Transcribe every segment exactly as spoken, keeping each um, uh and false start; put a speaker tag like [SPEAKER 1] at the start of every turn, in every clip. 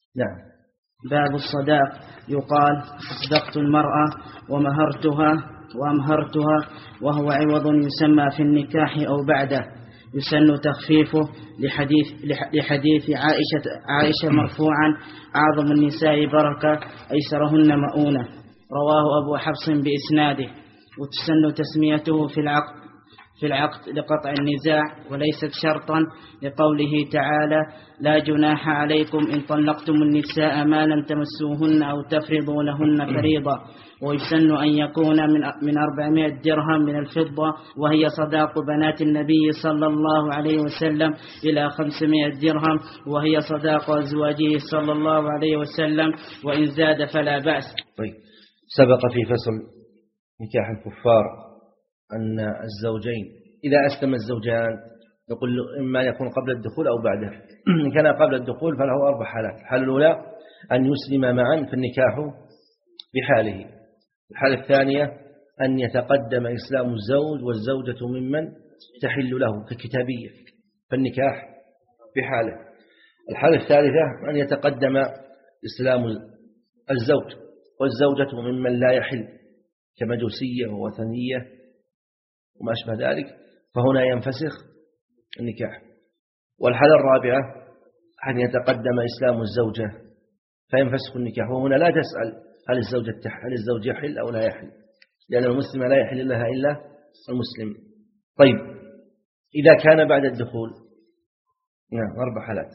[SPEAKER 1] نعم.
[SPEAKER 2] باب الصداق. يقال صدقت المرأة ومهرتها وأمهرتها، وهو عوض يسمى في النكاح أو بعده، يسن تخفيفه لحديث, لحديث عائشة, عائشة مرفوعا: أعظم النساء بركة أيسرهن مؤونة. رواه أبو حفص بإسناده. وتسن تسميته في العقد في العقد لقطع النزاع، وليست شرطا، لقوله تعالى: لا جناح عليكم إن طلقتم النساء ما لم تمسوهن أو تفرضوا لهن فريضة. ويسن أن يكون من من أربعمائة درهم من الفضة، وهي صداق بنات النبي صلى الله عليه وسلم، إلى خمسمائة درهم، وهي صداق أزواجه صلى الله عليه وسلم، وإن زاد فلا بأس.
[SPEAKER 1] طيب، سبق في فصل نكاح الكفار أن الزوجين إذا أسلم الزوجان نقول إما يكون قبل الدخول أو بعده. إن كان قبل الدخول فله أربع حالات. الحالة الأولى أن يسلم معا فالنكاح بحاله. الحالة الثانية أن يتقدم إسلام الزوج والزوجة ممن تحل له ككتابية فالنكاح بحاله. الحالة الثالثة أن يتقدم إسلام الزوج والزوجة ممن لا يحل كمجوسية ووثنية وما أشبه ذلك، فهنا ينفسخ النكاح. والحالة الرابعة أن يتقدم إسلام الزوجة فينفسخ النكاح، وهنا لا تسأل هل الزوجة هل الزوج يحل أو لا يحل، لأن المسلم لا يحل لها إلا المسلم. طيب، إذا كان بعد الدخول، نعم، أربع حالات.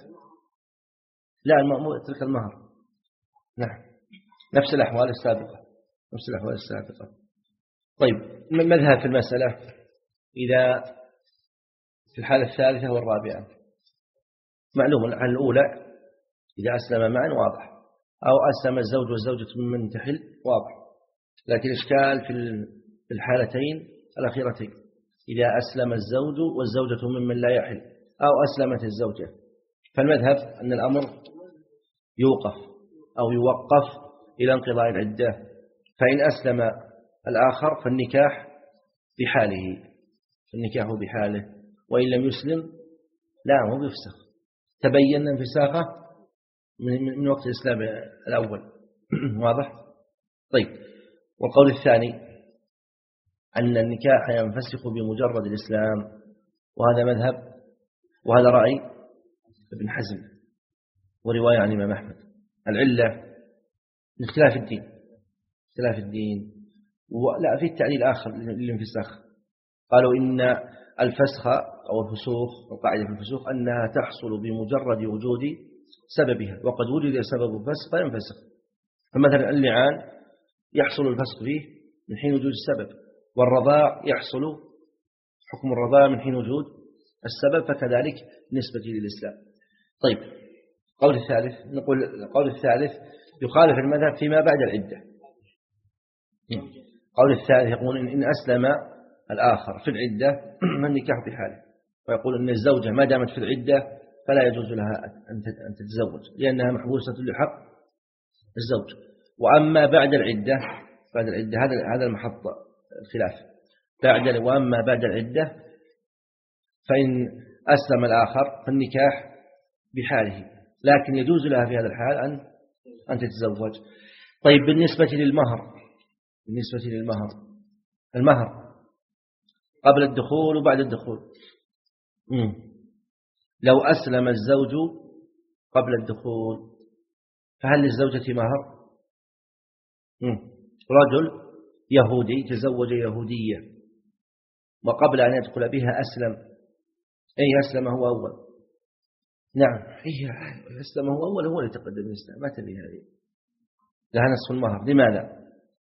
[SPEAKER 1] لا، تلك المهر، نعم، نفس الأحوال السابقة نفس الأحوال السابقة. طيب، مذهب في المسألة إذا في الحالة الثالثة والرابعة. معلوم الحالة الأولى إذا أسلم معا واضح، أو أسلم الزوج والزوجة ممن تحل واضح، لكن إشكال في الحالتين الأخيرتين: إذا أسلم الزوج والزوجة ممن لا يحل، أو أسلمت الزوجة. فالمذهب أن الأمر يوقف أو يوقف إلى انقضاء العدة، فإن أسلم الآخر فالنكاح بحاله النكاح بحاله وإن لم يسلم لا، هو بيفسخ. تبين انفساخه من وقت الإسلام الأول. واضح؟ طيب، والقول الثاني أن النكاح ينفسخ بمجرد الإسلام، وهذا مذهب وهذا رأي ابن حزم ورواية عن الإمام أحمد. العلة اختلاف الدين اختلاف الدين ولا في التعليل آخر للانفساخ. قالوا إن الفسخ أو الفسوخ، القاعدة في الفسوخ أنها تحصل بمجرد وجود سببها، وقد وجد سبب الفسخ فينفسخ. فمثلا اللعان يحصل الفسخ فيه من حين وجود السبب، والرضاع يحصل حكم الرضاع من حين وجود السبب، فكذلك نسبة للإسلام. طيب، القول الثالث نقول القول الثالث يخالف المذهب فيما بعد العدة. القول الثالث يقول إن أسلم الآخر في العدة فالنكاح بحاله، ويقول أن الزوجة ما دامت في العدة فلا يجوز لها أن تتزوج لأنها محبوسة لحق الزوج. وأما بعد العدة بعد العدة هذا هذا المحط الخلاف. بعد وأما بعد العدة فإن أسلم الآخر فالنكاح بحاله، لكن يجوز لها في هذا الحال أن أن تتزوج. طيب، بالنسبة للمهر بالنسبة للمهر المهر قبل الدخول وبعد الدخول. مم. لو أسلم الزوج قبل الدخول فهل للزوجة مهر؟ مم. رجل يهودي تزوج يهودية وقبل أن يدخل بها أسلم، أي أسلم هو أول. نعم، هي أسلم هو أول، هو اللي تقدم الإسلام، ما تبي هذه، لها نصف المهر. لماذا؟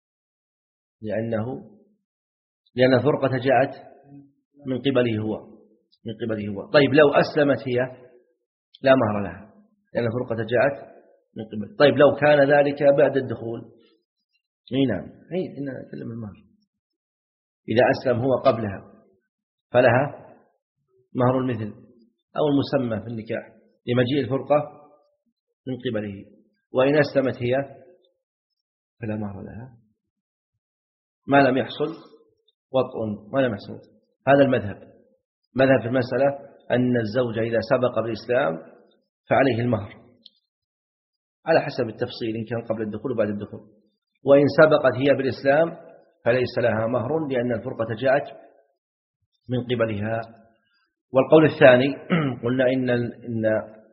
[SPEAKER 1] لأنه لأن الفرقة جاءت من قبله هو من قبله هو. طيب، لو أسلمت هي لا مهر لها لأن الفرقة جاءت من قبل. طيب، لو كان ذلك بعد الدخول، اي نعم، اي إننا نتكلم المهر. إذا أسلم هو قبلها فلها مهر المثل أو المسمى في النكاح لمجيء الفرقة من قبله. وإن أسلمت هي فلا مهر لها ما لم يحصل وطء ما لم يحصل. هذا المذهب مذهب في المسألة أن الزوج إذا سبق بالإسلام فعليه المهر على حسب التفصيل إن كان قبل الدخول وبعد الدخول. وإن سبقت هي بالإسلام فليس لها مهر لأن الفرقة جاءت من قبلها. والقول الثاني قلنا إن إن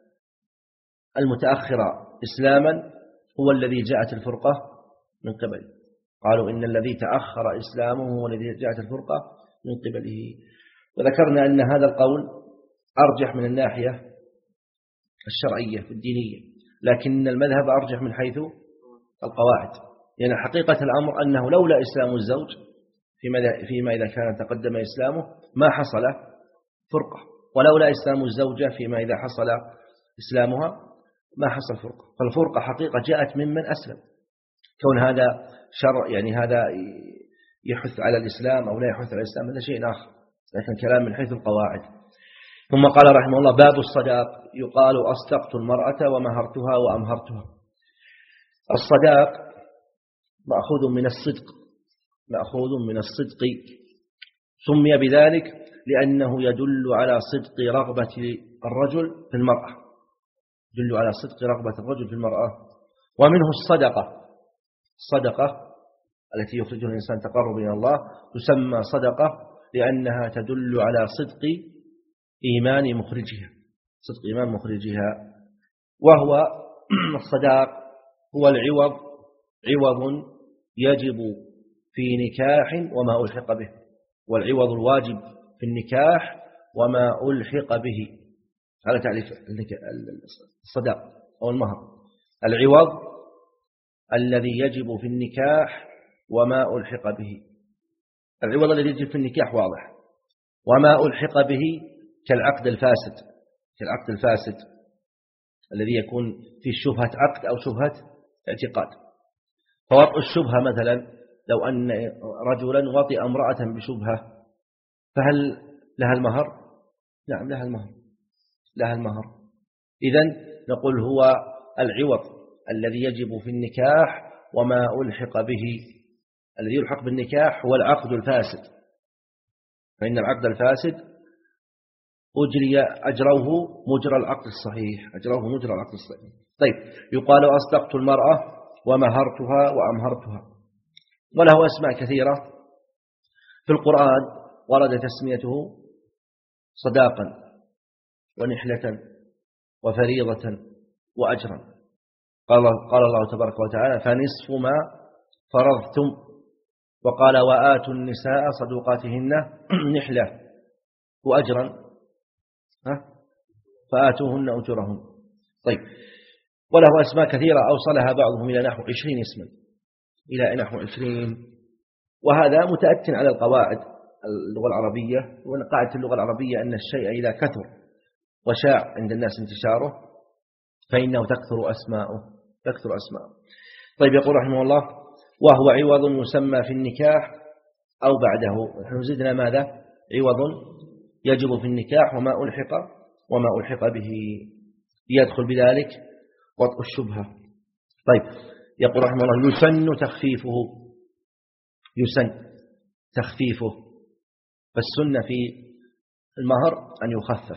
[SPEAKER 1] المتأخر إسلاما هو الذي جاءت الفرقة من قبله. قالوا إن الذي تأخر إسلامه هو الذي جاءت الفرقة من قبله. وذكرنا أن هذا القول أرجح من الناحية الشرعية في الدينية، لكن المذهب أرجح من حيث القواعد، لأن يعني حقيقة الأمر أنه لولا إسلام الزوج فيما إذا كان تقدم إسلامه ما حصل فرقة، ولولا إسلام الزوجة فيما إذا حصل إسلامها ما حصل فرقة. فالفرقة حقيقة جاءت ممن أسلم. كون هذا شرع يعني هذا يحث على الإسلام أو لا يحث على الإسلام هذا شيء آخر، لكن كلام من حيث القواعد. ثم قال رحمه الله: باب الصداق. يقال أصدقت المرأة ومهرتها وأمهرتها. الصداق مأخوذ من الصدق، مأخوذ من الصدق، سمي بذلك لأنه يدل على صدق رغبة الرجل في المرأة، يدل على صدق رغبة الرجل في المرأة. ومنه الصدقة، الصدقة التي يخرجها الإنسان تقرب إلى الله تسمى صدقة لأنها تدل على صدق إيمان مخرجها، صدق إيمان مخرجها. وهو الصداق هو العوض، عوض يجب في نكاح وما ألحق به، والعوض الواجب في النكاح وما ألحق به. هذا تعريف الصداق أو المهر: العوض الذي يجب في النكاح وما ألحق به. العوض الذي يجب في النكاح واضح، وما ألحق به كالعقد الفاسد، كالعقد الفاسد الذي يكون في شبهة عقد أو شبهة اعتقاد. فوطء الشبهة مثلا، لو أن رجلا وطئ امرأة بشبهة فهل لها المهر؟ نعم لها المهر، لها المهر. إذن نقول هو العوض الذي يجب في النكاح وما ألحق به. الذي يلحق بالنكاح هو العقد الفاسد، فإن العقد الفاسد أجري أجروه مجرى العقد الصحيح، أجروه مجرى العقد الصحيح. طيب، يقال أصدقت المرأة ومهرتها وأمهرتها. وله أسماء كثيرة في القرآن ورد تسميته صداقا ونحلة وفريضة وأجرا. قال, قال الله تبارك وتعالى: فنصف ما فرضتم. وقال: وآتوا النساء صدوقاتهن نحلة وأجرا فآتوهن أجرهن. طيب، وله أسماء كثيرة أوصلها بعضهم إلى نحو عشرين اسما، إلى نحو عشرين. وهذا متأتٍ على القواعد اللغة العربية، وقاعدة اللغة العربية أن الشيء إذا كثر وشاع عند الناس انتشاره فإنه تكثر أسماؤه، تكثر أسماؤه. طيب، يقول رحمه الله: وهو عوض يسمى في النكاح أو بعده. نحن زدنا ماذا؟ عوض يجب في النكاح وما ألحق وما ألحق به، يدخل بذلك وطء الشبهة. طيب، يقول رحمه الله: يسن تخفيفه، يسن تخفيفه. فالسنة في المهر أن يخفف،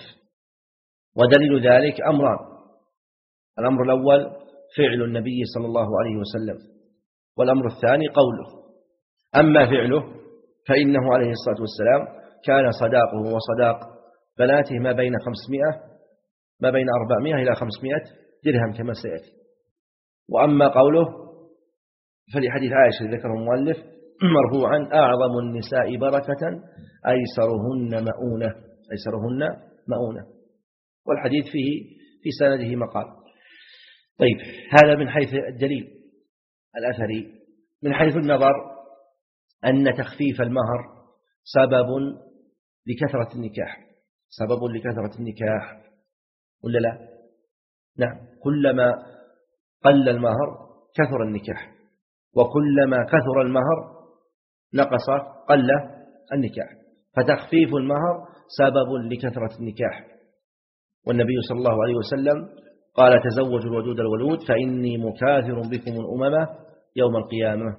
[SPEAKER 1] ودليل ذلك أمران: الأمر الأول فعل النبي صلى الله عليه وسلم، والأمر الثاني قوله. أما فعله فإنه عليه الصلاة والسلام كان صداقه وصداق بناته ما بين خمسمائة ما بين أربعمائة إلى خمسمائة درهم كما سيأتي. وأما قوله فلحديث عائشة ذكره المؤلف مرفوعا: أعظم النساء بركة أيسرهن مؤونة، أيسرهن مؤونة. والحديث فيه في سنده مقال. طيب، هذا من حيث الدليل الأثري. من حيث النظر أن تخفيف المهر سبب لكثرة النكاح، سبب لكثرة النكاح ولا لا؟ نعم، كلما قل المهر كثر النكاح، وكلما كثر المهر نقص قل النكاح. فتخفيف المهر سبب لكثرة النكاح. والنبي صلى الله عليه وسلم قال: تزوجوا الودود الولود فإني مكاثر بكم الأمم يوم القيامة.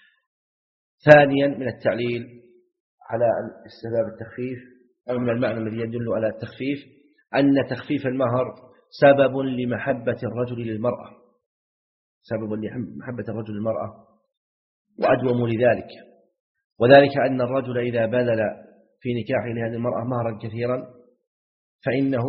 [SPEAKER 1] ثانيا من التعليل على استحباب التخفيف، أو من المعنى الذي يدل على التخفيف، أن تخفيف المهر سبب لمحبة الرجل للمرأة، سبب لمحبة الرجل للمرأة وأدوم لذلك، وذلك أن الرجل إذا بذل في نكاحه لهذه المرأة مهرا كثيرا فإنه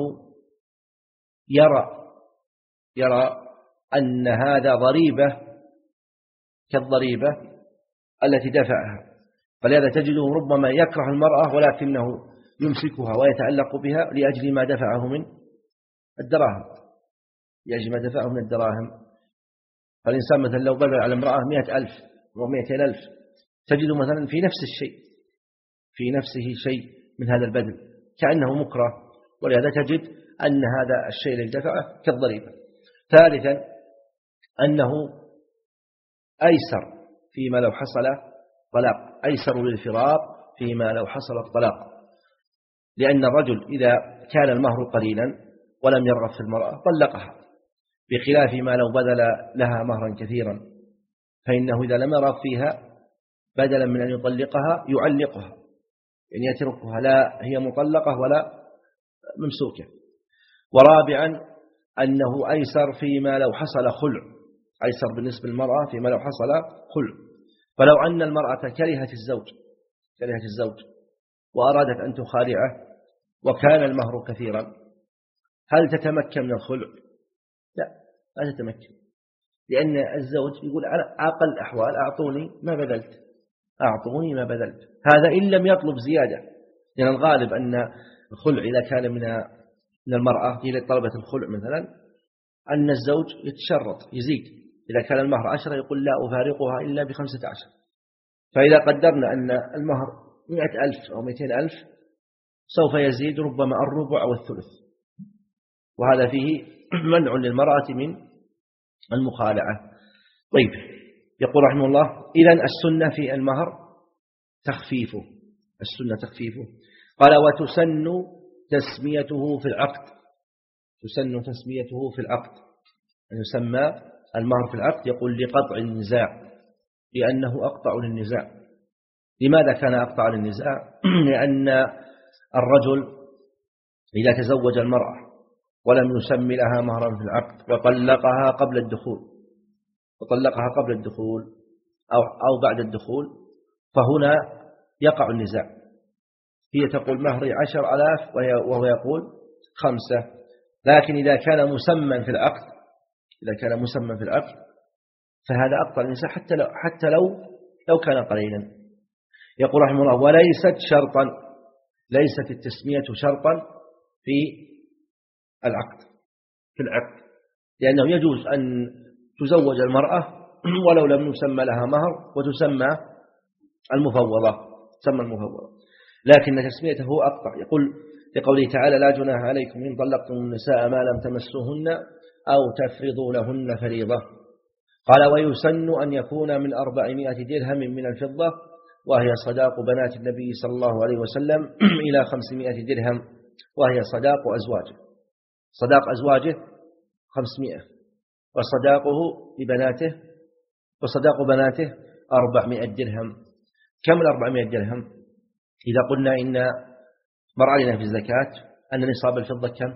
[SPEAKER 1] يرى يرى أن هذا ضريبة كالضريبة التي دفعها، فلهذا تجده ربما يكره المرأة ولكنه يمسكها ويتعلق بها لأجل ما دفعه من الدراهم لأجل ما دفعه من الدراهم. فالإنسان مثلا لو بذل على امرأة مئة ألف ومئتين ألف تجد مثلا في نفس الشيء في نفسه شيء من هذا البذل كأنه مكره، ولهذا تجد أن هذا الشيء الذي دفعه كالضريبة. ثالثا أنه أيسر فيما لو حصل طلاق، أيسر للفراق فيما لو حصل الطلاق، لأن الرجل إذا كان المهر قليلا ولم يرغب في المرأة طلقها، بخلاف ما لو بذل لها مهرا كثيرا فإنه إذا لم يرغب فيها بدلا من أن يطلقها يعلقها، يعني يتركها لا هي مطلقة ولا ممسوكة. ورابعا أنه أيسر فيما لو حصل خلع، أيسر بالنسبة للمرأة فيما لو حصل خلع. فلو أن المرأة كرهت الزوج كرهت الزوج وأرادت أن تخالعه وكان المهر كثيرا، هل تتمكن من الخلع؟ لا لا تتمكن، لأن الزوج يقول على أقل الأحوال أعطوني ما بذلت أعطوني ما بذلت هذا إن لم يطلب زيادة، لأن الغالب أن الخلع إذا كان من من المرأة إذا طلبت الخلع مثلا أن الزوج يتشرط يزيد، إذا كان المهر عشرة يقول لا أفارقها إلا بخمسة عشر. فإذا قدرنا أن المهر مئة ألف أو مئتين ألف سوف يزيد ربما الربع أو الثلث، وهذا فيه منع للمرأة من المخالعة. طيب يقول رحمه الله إذن السنة في المهر تخفيفه السنة تخفيفه قال وتسن تسميته في العقد تسن تسميته في العقد أن يسمى المهر في العقد، يقول لقطع النزاع لأنه أقطع للنزاع. لماذا كان أقطع للنزاع؟ لأن الرجل إذا تزوج المرأة ولم يسمي لها مهرا في العقد وطلقها قبل الدخول وطلقها قبل الدخول أو أو بعد الدخول فهنا يقع النزاع. هي تقول مهري عشر ألاف وهو يقول خمسة، لكن إذا كان مسمى في العقد إذا كان مسمى في العقد فهذا أقطع النزاع حتى لو حتى لو لو كان قليلا. يقول رحمه الله وليست شرطا ليست التسمية شرطا في العقد في العقد لأنه يجوز أن تزوج المرأة ولو لم يسمى لها مهر وتسمى المفوضة تسمى المفوضة، لكن تسميته أقطع. يقول لقوله تعالى لا جناح عليكم إن طلقتم النساء ما لم تمسوهن أو تفرضوا لهن فريضة. قال ويسن أن يكون من أربعمائة درهم من الفضة وهي صداق بنات النبي صلى الله عليه وسلم إلى خمسمائة درهم وهي صداق أزواجه صداق أزواجه خمسمائة وصداقه لبناته وصداق بناته أربعمائة درهم. كم الأربعمائة درهم؟ إذا قلنا إن مر علينا في الزكاة أن نصاب الفضة كم؟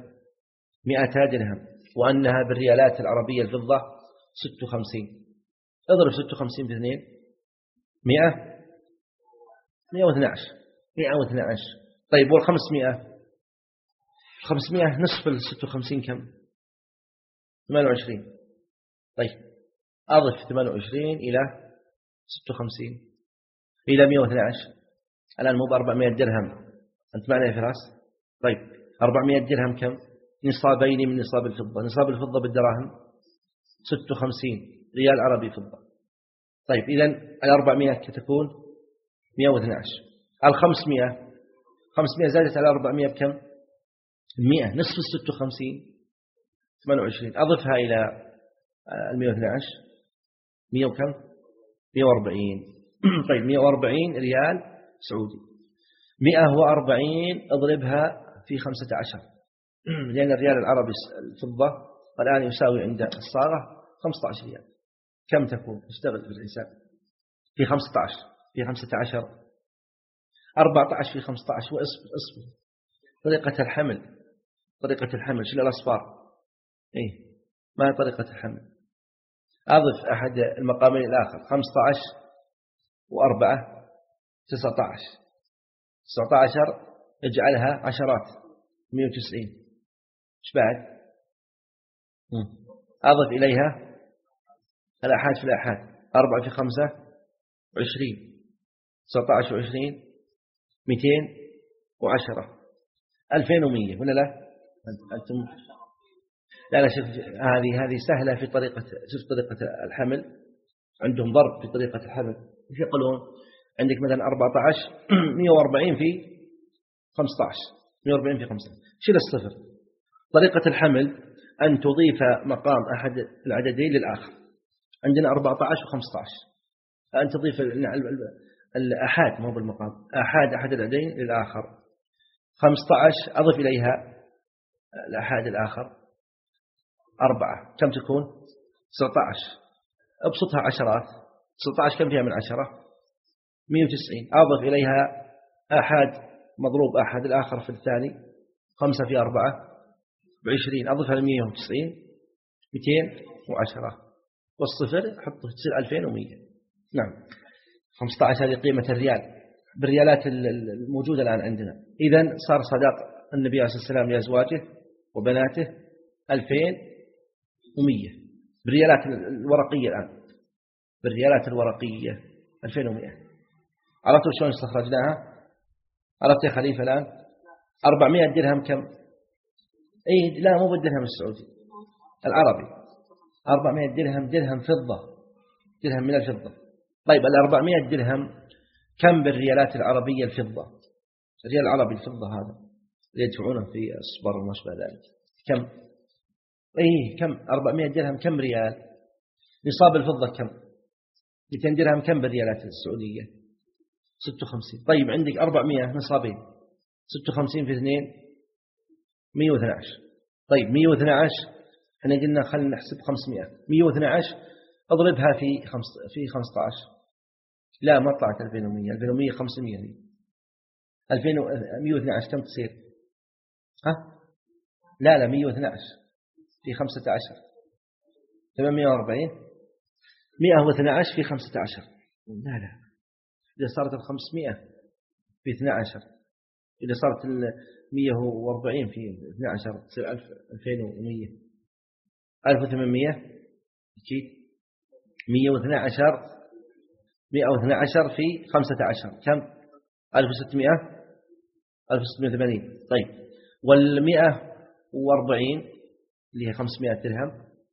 [SPEAKER 1] مئة درهم، وأنها بالريالات العربية الفضة ست وخمسين. اضرب ست وخمسين في اثنين مئة مئة واثنى عشر مئة واثنى عشر. طيب والخمسمائة خمسمائة نصف الست وخمسين كم؟ ثمانية وعشرين. طيب أضف ثمانية وعشرين إلى ست وخمسين إلى مئة واثنى عشر، الآن مو بأربعمائة درهم. أنت معنا يا فراس؟ طيب أربعمائة درهم كم؟ نصابين من نصاب الفضة. نصاب الفضة بالدراهم ست وخمسين ريال عربي فضة. طيب إذن الأربعمائة تكون مئة واثنى عشر. الخمسمائة خمسمائة زادت على أربعمائة بكم؟ مئة نصف الست وخمسين ثمانية وعشرين. أضفها إلى المئة واثنى عشر مئة وكم؟ مئة وأربعين. طيب مئة وأربعين ريال سعودي. مئة وأربعين اضربها في خمسة عشر لأن الريال العربي الفضة الآن يساوي عند الصاغة خمسة عشر ريال. كم تكون؟ اشتغل في الحساب. في خمسة عشر في خمسة عشر أربعة عشر في خمسة عشر وإصبر إصبر. طريقة الحمل طريقة الحمل شيل الأصفار. إيه ما طريقة الحمل؟ أضف أحد المقامين الآخر خمسة عشر وأربعة تسعة عشر، تسعة عشر اجعلها عشرات مئة وتسعين. إيش بعد؟ أضف إليها الأحاد في الأحاد أربعة في خمسة وعشرين، تسعة عشر وعشرين مئتين وعشرة، ألفين ومية ولا لا؟ أنتم لا لا شوف هذه هذه سهلة في طريقة، شوف طريقة الحمل عندهم ضرب في طريقة الحمل. إيش يقولون؟ عندك مثلا أربعة عشر مئة وأربعين في خمسة عشر، مئة وأربعين في خمسة، شيل الصفر. طريقة الحمل أن تضيف مقام أحد العددين للآخر. عندنا أربعة عشر وخمسة عشر، أن تضيف الأحاد مو بالمقام، أحاد أحد العددين للآخر. خمسة عشر أضف إليها الأحاد الآخر أربعة، كم تكون؟ تسعة عشر، أبسطها عشرات. تسعة عشر كم فيها من عشرة؟ مئة وتسعين. أضف إليها أحد مضروب أحد الآخر في الثاني، خمسة في أربعة بعشرين، أضفها لمئة وتسعين مئتين وعشرة، والصفر حطه تصير ألفين ومية. نعم، خمسة عشر هذه قيمة الريال بالريالات الموجودة الآن عندنا. إذن صار صداق النبي عليه الصلاة والسلام لأزواجه وبناته ألفين ومية بالريالات الورقية الآن، بالريالات الورقية ألفين ومية. عرفتوا شلون استخرجناها؟ عرفت يا خليفة الآن؟ أربعمائة درهم كم؟ أي لا مو بالدرهم السعودي العربي، أربعمائة درهم درهم فضة، درهم من الفضة. طيب الأربعمائة درهم كم بالريالات العربية الفضة؟ الريال العربي الفضة هذا اللي يدفعونه في الصبر وما شابه ذلك كم؟ أي كم؟ أربعمائة درهم كم ريال؟ نصاب الفضة كم؟ مئتين درهم كم بالريالات السعودية؟ ستة وخمسين. طيب عندك أربعمائة نصابين، ستة وخمسين في اثنين مئة واثني عشر. طيب مئة واثني عشر احنا قلنا خلينا نحسب خمسمائة، مئة واثني عشر اضربها في خمس في خمسة عشر، لا ما طلعت ألفين ومية، ألفين ومية خمسمائة هي. ألفين ومئة واثني عشر كم تصير؟ ها لا لا مئة واثني عشر في خمسة عشر ثمانمائة وأربعين، مئة واثني عشر في خمسة عشر، لا لا إذا صارت الخمسمائة في اثني عشر، إذا صارت مئة وأربعين في اثني عشر تصير ألفين ومية، ألف وثمانمائة أكيد. مئة واثني عشر مئة واثني عشر في خمسة عشر كم؟ ألف وستمائة، ألف وستمائة وثمانين. طيب والمئة وأربعين اللي هي خمسمائة درهم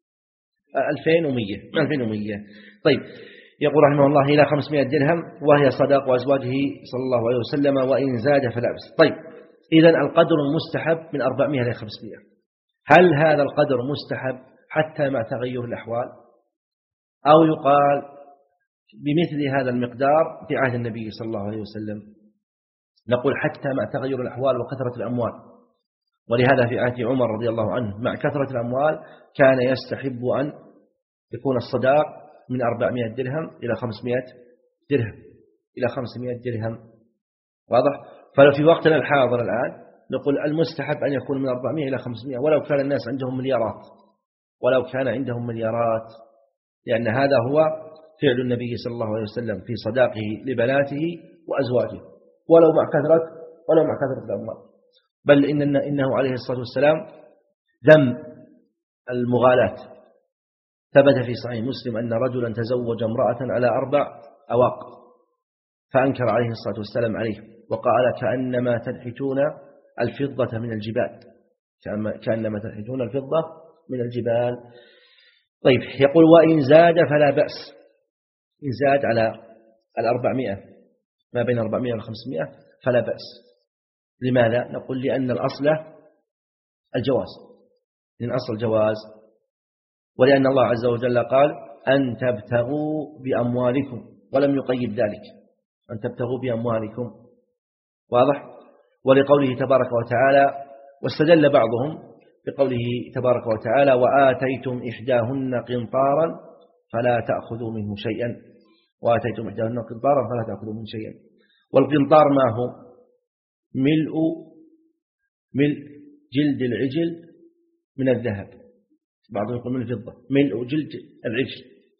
[SPEAKER 1] ألفين ومية، ألفين ومية. طيب يقول رحمه الله إلى خمسمائة درهم وهي صداق أزواجه صلى الله عليه وسلم، وإن زاد فلا بأس. طيب إذن القدر المستحب من أربعمائة إلى خمسمائة، هل هذا القدر مستحب حتى مع تغير الأحوال، أو يقال بمثل هذا المقدار في عهد النبي صلى الله عليه وسلم؟ نقول حتى مع تغير الأحوال وكثرة الأموال، ولهذا في عهد عمر رضي الله عنه مع كثرة الأموال كان يستحب أن يكون الصداق من أربعمائة درهم إلى خمسمائة درهم، إلى خمسمائة درهم. واضح؟ فلو في وقتنا الحاضر الآن نقول المستحب أن يكون من أربعمائة إلى خمسمائة، ولو كان الناس عندهم مليارات، ولو كان عندهم مليارات، لأن هذا هو فعل النبي صلى الله عليه وسلم في صداقه لبناته وأزواجه، ولو مع كثرة ولو مع كثرة الأموال. بل إن إنه عليه الصلاة والسلام ذم المغالاة. ثبت في صحيح مسلم أن رجلا تزوج امرأة على أربع أواق، فأنكر عليه الصلاة والسلام عليه وقال كأنما تنحتون الفضة من الجبال، كأنما تنحتون الفضة من الجبال. طيب يقول وإن زاد فلا بأس، إن زاد على الأربعمائة ما بين أربعمائة وخمسمائة فلا بأس. لماذا؟ نقول لأن الأصل الجواز، لأن أصل الجواز، ولأن الله عز وجل قال أن تبتغوا بأموالكم، ولم يقيد ذلك، أن تبتغوا بأموالكم. واضح؟ ولقوله تبارك وتعالى، واستدل بعضهم بقوله تبارك وتعالى وآتيتم إحداهن قنطارا فلا تأخذوا منه شيئا، وآتيتم إحداهن قنطارا فلا تأخذوا منه شيئا. والقنطار ما هو؟ ملء ملء جلد العجل من الذهب، بعضهم يقول من الفضة، ملء جلد العجل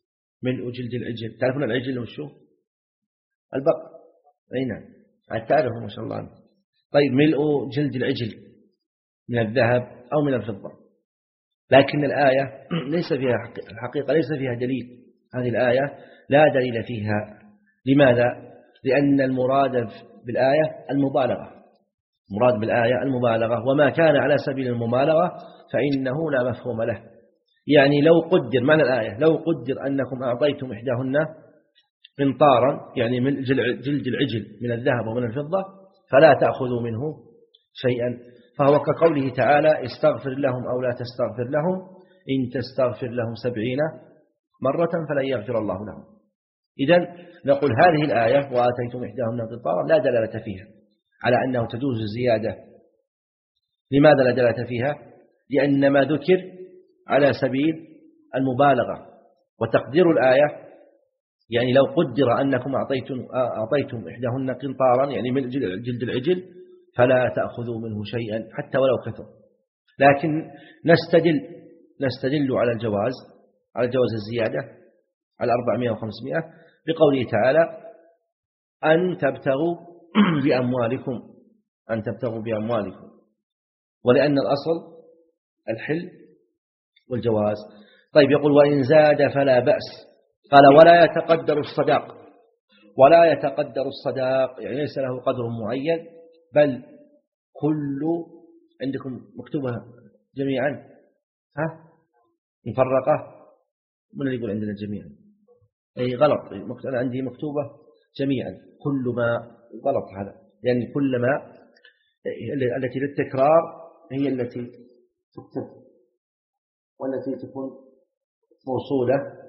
[SPEAKER 1] ملء جلد العجل. تعرفون العجل وشو؟ البقر. أي نعم تعرفوا ما شاء الله عنه. طيب ملء جلد العجل من الذهب أو من الفضة. لكن الآية ليس فيها الحقيقة ليس فيها دليل. هذه الآية لا دليل فيها. لماذا؟ لأن المراد بالآية المبالغة. مراد بالآية المبالغة، وما كان على سبيل المبالغة فإنه لا مفهوم له. يعني لو قدر معنى الآية لو قدر أنكم أعطيتم إحداهن قنطارا يعني من جلد العجل من الذهب ومن الفضة فلا تأخذوا منه شيئا. فهو كقوله تعالى استغفر لهم أو لا تستغفر لهم إن تستغفر لهم سبعين مرة فلن يغفر الله لهم. إذن نقول هذه الآية وآتيتم إحداهن قنطارا لا دلالة فيها على أنه تجوز الزيادة. لماذا لا دلالة فيها؟ لأن ما ذكر على سبيل المبالغة. وتقدير الآية يعني لو قدر أنكم أعطيتم, أعطيتم إحداهن قنطارا يعني من جلد العجل فلا تأخذوا منه شيئا حتى ولو كثر. لكن نستدل نستدل على الجواز على جواز الزيادة على أربعمائة وخمسمائة بقوله تعالى أن تبتغوا بأموالكم أن تبتغوا بأموالكم، ولأن الأصل الحل والجواز. طيب يقول وإن زاد فلا بأس. قال ولا يتقدر الصداق. ولا يتقدر الصداق يعني ليس له قدر معين، بل كل عندكم مكتوبة جميعا ها مفرقة من اللي يقول عندنا جميعا أي غلط. أنا عندي مكتوبة جميعا كل ما غلط هذا لأن يعني كل ما التي للتكرار هي التي تكتب والتي تكون موصولة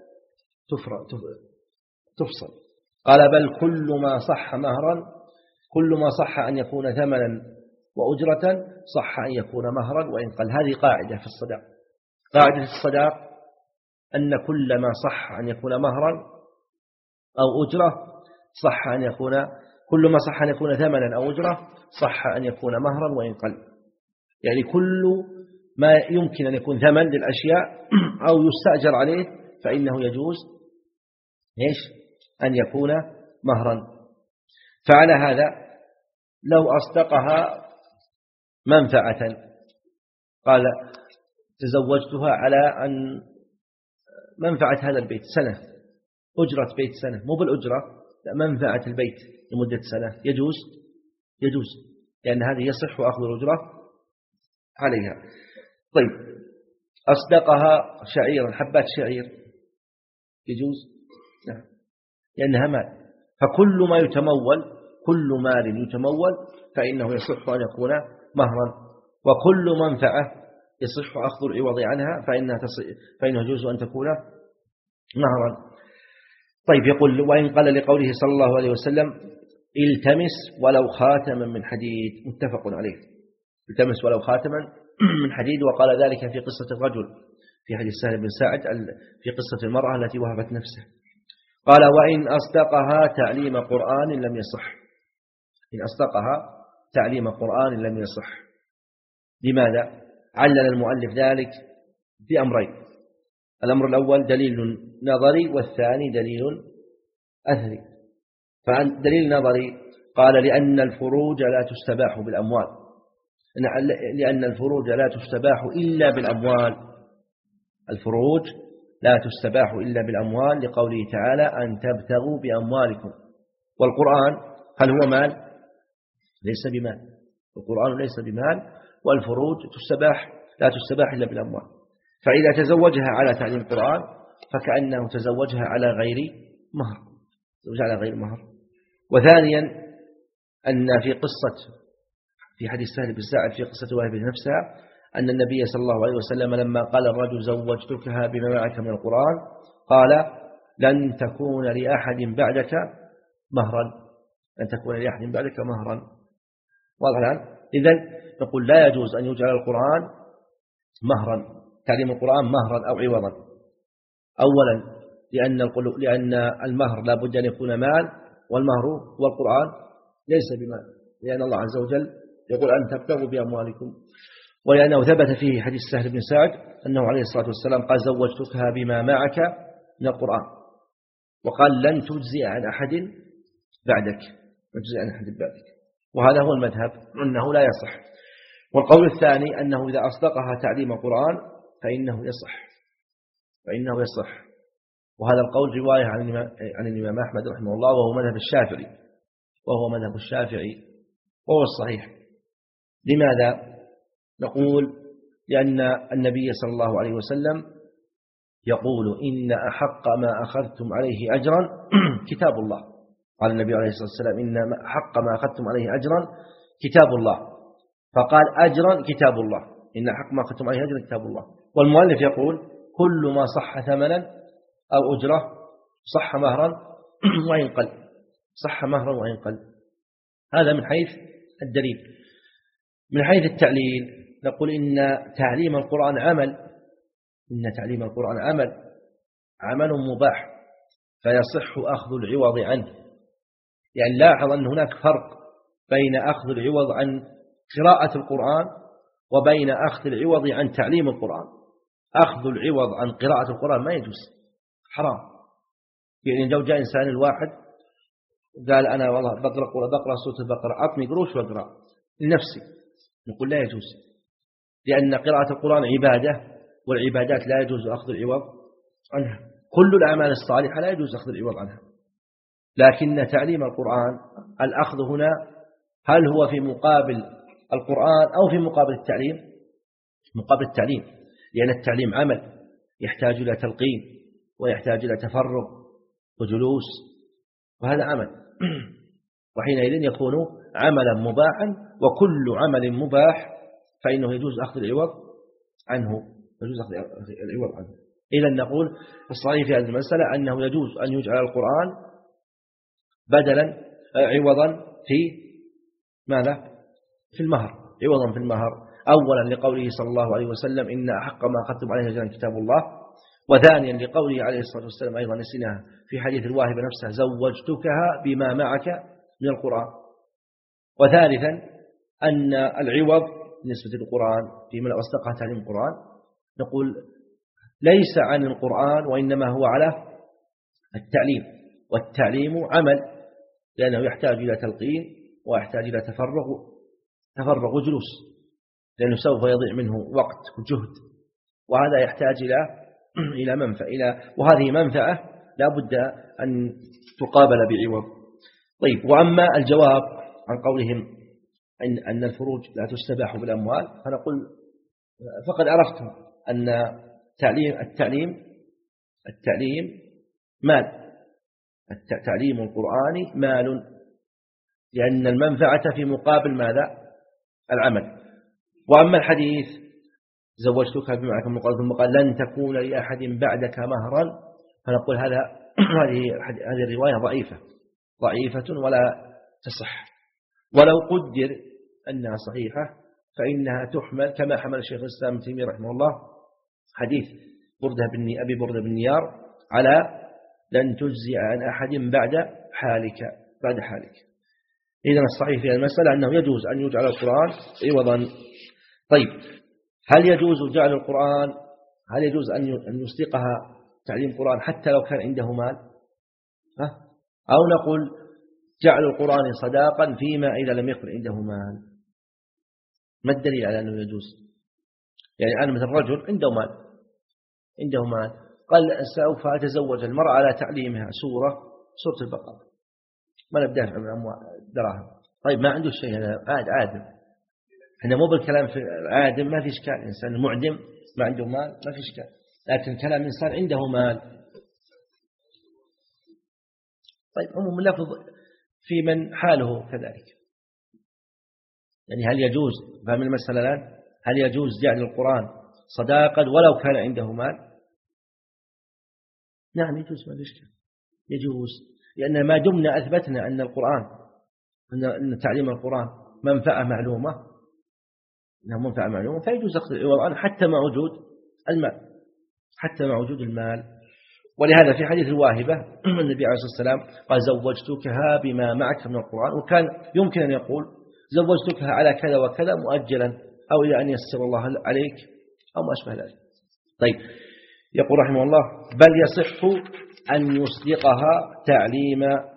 [SPEAKER 1] تفصل. قال بل كل ما صح مهرا كل ما صح أن يكون ثمنا وأجرة صح أن يكون مهرا وإن قل. هذه قاعدة في الصداق. قاعدة الصداق أن كل ما صح أن يكون مهرا أو أجرة صح أن يكون كل ما صح أن يكون ثمنا أو أجرة صح أن يكون مهرا وإن قل. يعني كل ما يمكن أن يكون ثمن للأشياء أو يستأجر عليه فإنه يجوز إيش أن يكون مهرا. فعلى هذا لو أصدقها منفعة قال تزوجتها على أن منفعة هذا البيت سنة أجرة بيت سنة مو بالأجرة لا منفعة البيت لمدة سنة يجوز يجوز لأن هذه يصح أخذ الأجرة عليها. طيب أصدقها شعيرا حبات شعير يجوز نعم لأنها مال. فكل ما يتمول كل مال يتمول فإنه يصح أن يكون مهرا، وكل منفعة يصح أخذ العوض عنها فإنها فإنه يجوز أن تكون مهرا. طيب يقول وإن قال لقوله صلى الله عليه وسلم التمس ولو خاتما من حديد متفق عليه. التمس ولو خاتما من حديد. وقال ذلك في قصة الرجل في حديث سهل بن ساعد في قصة المرأة التي وهبت نفسها. قال وإن أصدقها تعليم قرآن لم يصح. إن أصدقها تعليم قرآن لم يصح. لماذا؟ علل المؤلف ذلك بأمرين. الأمر الأول دليل نظري والثاني دليل أثري. فعن دليل نظري قال لأن الفروج لا تستباح بالأموال لأن الفروج لا تستباح إلا بالأموال. الفروج لا تستباح إلا بالأموال لقوله تعالى أن تبتغوا بأموالكم. والقرآن هل هو مال؟ ليس بمال. القرآن ليس بمال والفروج تستباح لا تستباح إلا بالأموال. فإذا تزوجها على تعليم القرآن فكأنه تزوجها على غير مهر تزوجها على غير مهر. وثانيا أن في قصة في حديث سهل بن ساعد في قصة وهب نفسها أن النبي صلى الله عليه وسلم لما قال الرجل زوجتكها بما معك من القرآن قال لن تكون لأحد بعدك مهرا لن تكون لأحد بعدك مهرا. واضح الآن؟ إذن نقول لا يجوز أن يجعل القرآن مهرا تعليم القرآن مهرا أو عوضا. أولا لأن لأن المهر لا بد أن يكون مال والمهر والقرآن ليس بمال لأن الله عز وجل يقول أن تبتغوا بأموالكم. ولأنه ثبت فيه حديث سهل بن سعد أنه عليه الصلاة والسلام قال زوجتكها بما معك من القرآن وقال لن تجزي عن أحد بعدك، تجزي عن أحد بعدك، وهذا هو المذهب أنه لا يصح. والقول الثاني أنه إذا أصدقها تعليم القرآن فإنه يصح، فإنه يصح. وهذا القول رواية عن الإمام أحمد رحمه الله، وهو مذهب الشافعي، وهو مذهب الشافعي وهو الصحيح. لماذا؟ نقول لأن النبي صلى الله عليه وسلم يقول إن أحق ما أخذتم عليه أجرا كتاب الله. قال النبي عليه الصلاة والسلام إن أحق ما أخذتم عليه أجرا كتاب الله، فقال أجرا كتاب الله، إن أحق ما أخذتم عليه أجرا كتاب الله. والمؤلف يقول كل ما صح ثمنا أو أجرة صح مهرا وإن قل، صح مهرا وإن قل. هذا من حيث الدليل. من حيث التعليل نقول إن تعليم القرآن عمل، إن تعليم القرآن عمل عمل مباح، فيصح أخذ العوض عنه. يعني لاحظ أن هناك فرق بين أخذ العوض عن قراءة القرآن وبين أخذ العوض عن تعليم القرآن. أخذ العوض عن قراءة القرآن ما يجوز، حرام. يعني لو جاء إنسان الواحد قال أنا والله بقرأ بقرأ سورة البقرة، أعطني قروش وأقرأ لنفسي، نقول لا يجوز، لأن قراءة القرآن عبادة، والعبادات لا يجوز أخذ العوض عنها. كل الأعمال الصالحة لا يجوز أخذ العوض عنها. لكن تعليم القرآن الأخذ هنا هل هو في مقابل القرآن أو في مقابل التعليم؟ مقابل التعليم، لأن التعليم عمل يحتاج إلى تلقين ويحتاج إلى تفرغ وجلوس، وهذا عمل، وحينئذ يكون عملا مباحا، وكل عمل مباح فإنه يجوز أخذ العوض عنه، يجوز أخذ العوض عنه. إذا نقول الصحيح في هذه المسألة أنه يجوز أن يجعل القرآن بدلا عوضا في ماذا؟ في المهر، عوضا في المهر. أولا لقوله صلى الله عليه وسلم إن أحق ما أخذتم عليه أجرا كتاب الله، وثانيا لقوله عليه الصلاة والسلام أيضا نسيناها في حديث الواهبة نفسها زوجتكها بما معك من القرآن. وثالثا أن العوض بالنسبة للقرآن في من أصدقها تعليم القرآن نقول ليس عن القرآن، وإنما هو على التعليم، والتعليم عمل لأنه يحتاج إلى تلقين ويحتاج إلى تفرغ تفرغ وجلوس، لأنه سوف يضيع منه وقت وجهد، وهذا يحتاج إلى إلى منفعة، إلى وهذه منفعة لا بد أن تقابل بعوض. طيب، وأما الجواب عن قولهم أن أن الفروج لا تستباح بالأموال، فنقول فقد عرفتم أن تعليم التعليم التعليم مال، التعليم القرآني مال، لأن المنفعة في مقابل ماذا؟ العمل. وأما الحديث زوجتك بما معك من القرآن ثم قال لن تكون لأحد بعدك مهرا، فنقول هذا هذه هذه الرواية ضعيفة ضعيفة ولا تصح، ولو قدر أنها صحيحة فإنها تحمل كما حمل الشيخ الإسلام ابن تيمية رحمه الله حديث بردة بن أبي بردة بن نيار على لن تجزي عن أحد بعد حالك بعد حالك. إذن الصحيح في المسألة أنه يجوز أن يجعل القرآن عوضا. طيب، هل يجوز جعل القرآن هل يجوز أن يصدقها تعليم القرآن حتى لو كان عنده مال؟ ها؟ أو نقول جعل القرآن صداقا فيما إذا لم يكن عنده مال؟ ما الدليل على أنه يجوز؟ يعني أنا مثل رجل عنده مال عنده مال قال سوف أتزوج المرأة على تعليمها سورة سورة البقرة، ما نبدأ من أموال دراهم. طيب، ما عنده شيء، هذا عاد عادم، احنا مو بالكلام في العادم ما في إشكال، إنسان معدم ما عنده مال ما في إشكال، لكن كلام إنسان عنده مال. طيب، عموم اللفظ في من حاله كذلك، يعني هل يجوز فهم المسألة الآن هل يجوز جعل القرآن صداقا ولو كان عنده مال؟ نعم يجوز، ما في إشكال، يجوز، لأن ما دمنا أثبتنا أن القرآن أن تعليم القرآن منفعة معلومة أنه منفعة معلومة فيجوز أخذ العوض عنه حتى مع وجود المال حتى مع وجود المال. ولهذا في حديث الواهبة النبي عليه الصلاة والسلام قال زوجتكها بما معك من القرآن، وكان يمكن أن يقول زوجتكها على كذا وكذا مؤجلا أو إلى أن يسر الله عليك أو ما أشبه ذلك. طيب، يقول رحمه الله بل يصح أن يصدقها تعليم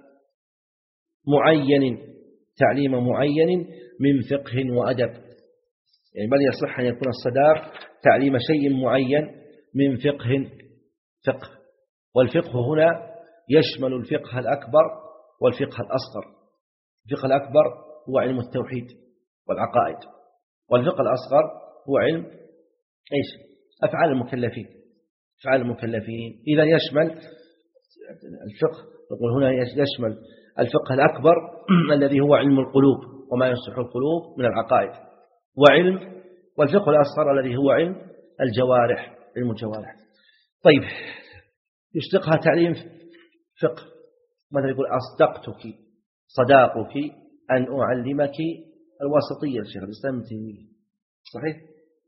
[SPEAKER 1] معين تعليم معين من فقه وأدب، يعني بل يصح أن يكون الصداق تعليم شيء معين من فقه فقه. والفقه هنا يشمل الفقه الأكبر والفقه الأصغر. الفقه الأكبر هو علم التوحيد والعقائد، والفقه الأصغر هو علم إيش؟ أفعال المكلفين أفعال المكلفين. إذا يشمل الفقه، نقول هنا يشمل الفقه الأكبر الذي هو علم القلوب وما يصلح القلوب من العقائد، وعلم والفقه الأصغر الذي هو علم الجوارح علم الجوارح. طيب، يصدقها تعليم فقه، مثلا يقول أصدقتك صداقك أن أعلمك الواسطية الشيخ الإسلام ابن تيمية، صحيح؟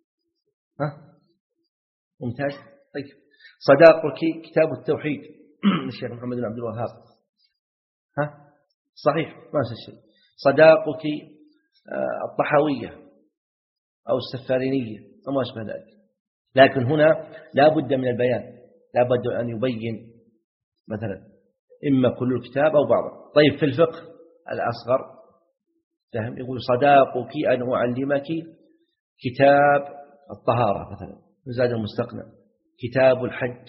[SPEAKER 1] ها؟ ممتاز. طيب، صداقك كتاب التوحيد الشيخ محمد بن عبد الوهاب، ها؟ صحيح، ما نفس الشيء. صداقك الطحاوية أو السفارينية وما أشبه ذلك. لكن هنا لا بد من البيان، لا بد أن يبين مثلا إما كل الكتاب أو بعضه. طيب، في الفقه الأصغر فهم يقول صداقك أن أعلمك كتاب الطهارة مثلا من زاد المستقنع، كتاب الحج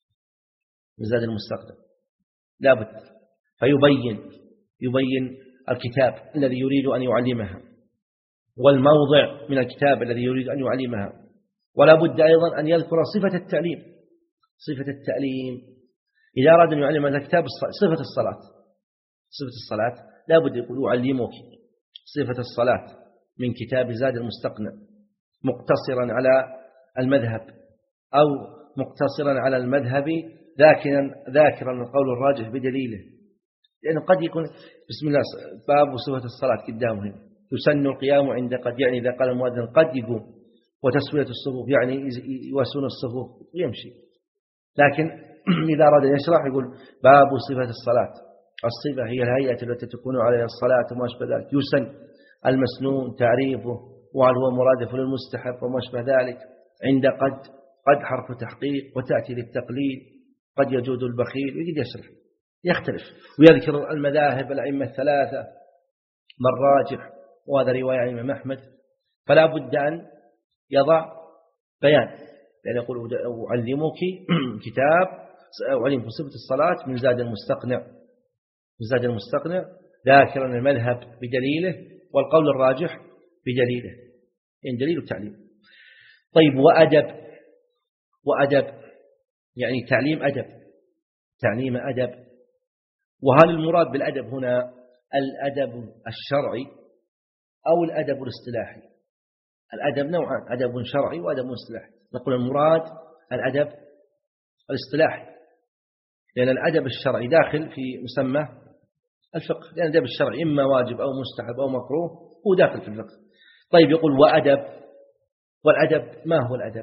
[SPEAKER 1] من زاد المستقنع، لا بد فيبين يبين الكتاب الذي يريد أن يعلمها والموضع من الكتاب الذي يريد أن يعلمها. ولا بد أيضا أن يذكر صفة التعليم صفة التعليم إذا أراد أن يعلم هذا الكتاب صفة الصلاة صفة الصلاة لا بد يقول أعلمك صفة الصلاة من كتاب زاد المستقنع مقتصرا على المذهب أو مقتصرا على المذهب ذاكرا ذاكرا القول الراجح بدليله. لأنه قد يكون بسم الله باب صفة الصلاة قدامه يسن القيام عند قد، يعني إذا قال المؤذن قد يقوم، وتسوية الصفوف يعني يواسون الصفوف ويمشي. لكن إذا أراد أن يشرح يقول باب صفة الصلاة، الصفة هي الهيئة التي تكون عليها الصلاة وما أشبه ذلك. يسن المسنون تعريفه وهل هو مرادف للمستحب وما أشبه ذلك. عند قد قد حرف تحقيق وتأتي للتقليل، قد يجود البخيل، ويجد يشرح يختلف ويذكر المذاهب الأئمة الثلاثة من راجح، وهذا رواية عن الإمام أحمد. فلا بد أن يضع بيان، لأن يقول أعلمك كتاب أعلمك صفة الصلاة من زاد المستقنع من زاد المستقنع ذاكرا المذهب بدليله والقول الراجح بدليله، يعني دليل التعليم. طيب، وأدب وأدب يعني تعليم أدب تعليم أدب. وهل المراد بالأدب هنا الأدب الشرعي أو الأدب الاصطلاحي؟ الأدب نوعان، أدب شرعي وأدب اصطلاحي. نقول المراد الأدب الاصطلاحي، لأن الأدب الشرعي داخل في مسمى الفقه، لأن الأدب الشرعي إما واجب أو مستحب أو مكروه، هو داخل في الفقه. طيب، يقول وأدب، والأدب ما هو الأدب؟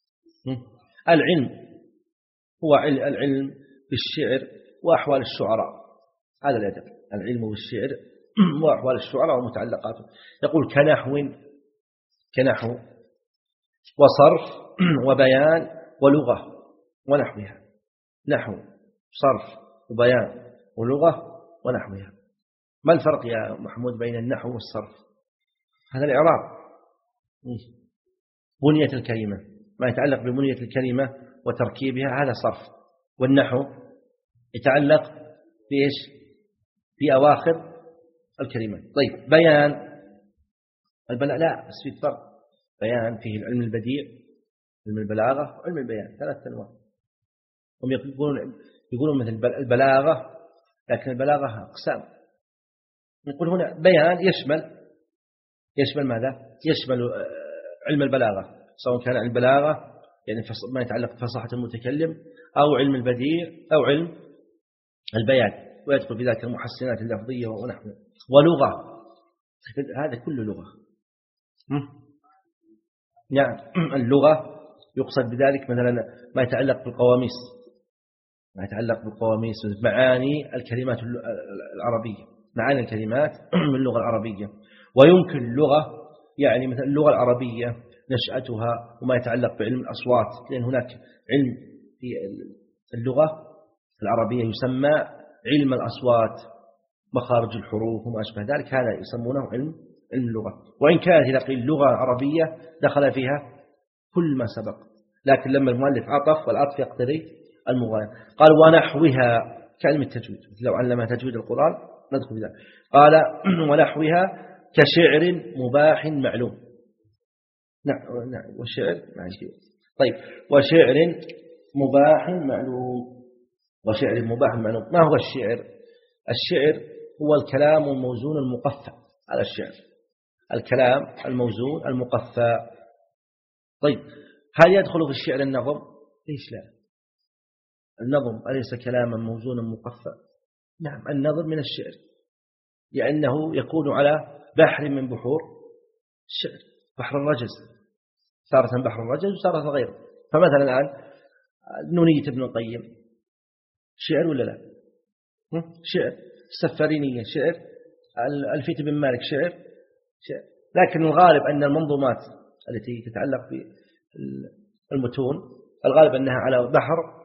[SPEAKER 1] العلم هو العلم بالشعر وأحوال الشعراء، هذا الأدب، العلم بالشعر وأحوال الشعراء ومتعلقاته. يقول كنحو كنحو وصرف وبيان ولغة ونحوها. نحو صرف وبيان ولغة ونحوها. ما الفرق يا محمود بين النحو والصرف؟ هذا الإعراب، بنية الكلمة، ما يتعلق ببنية الكلمة وتركيبها هذا صرف. والنحو يتعلق بإيش؟ بأواخر الكلمة. طيب، بيان البلاغة لا، بس في فرق، بيان فيه العلم البديع علم البلاغة وعلم البيان، ثلاث أنواع. هم يقولون يقولون مثل البلاغة، لكن البلاغة أقسام. نقول هنا بيان يشمل يشمل ماذا؟ يشمل علم البلاغة، سواء كان علم البلاغة يعني ما يتعلق بفصاحة المتكلم أو علم البديع أو علم البيان، ويدخل في ذلك المحسنات اللفظية ونحوها. ولغة، هذا كله لغة. يعني اللغة يقصد بذلك مثلا ما يتعلق بالقواميس ما يتعلق بالقواميس معاني الكلمات العربية، معاني الكلمات من اللغة العربية. ويمكن اللغة يعني مثلا اللغة العربية نشأتها وما يتعلق بعلم الأصوات، لأن هناك علم في اللغة في العربية يسمى علم الأصوات، مخارج الحروف وما أشبه ذلك، هذا يسمونه علم علم اللغة. وإن كانت إذا قيل لغة عربية دخل فيها كل ما سبق، لكن لما المؤلف عطف والعطف يقتضي المغايرة. قال ونحوها كعلم التجويد، لو علم تجويد القرآن ندخل بذلك. قال ونحوها كشعر مباح معلوم. نعم نعم والشعر ماشي. طيب وشعر مباح معلوم، وشعر مباح معلوم. ما هو الشعر؟ الشعر هو الكلام الموزون المقفى، هذا الشعر، الكلام الموزون المقفى. طيب هل يدخل في الشعر النظم؟ ليش لا؟ النظم أليس كلاما موزونا مقفى؟ نعم النظم من الشعر، لأنه يكون على بحر من بحور الشعر، بحر الرجز، تارة بحر الرجز وتارة غيره. فمثلا الآن نونية ابن القيم شعر ولا لا؟ شعر. السفارينية شعر، ألفية بن مالك شعر شعر. لكن الغالب أن المنظومات التي تتعلق بالمتون الغالب أنها على بحر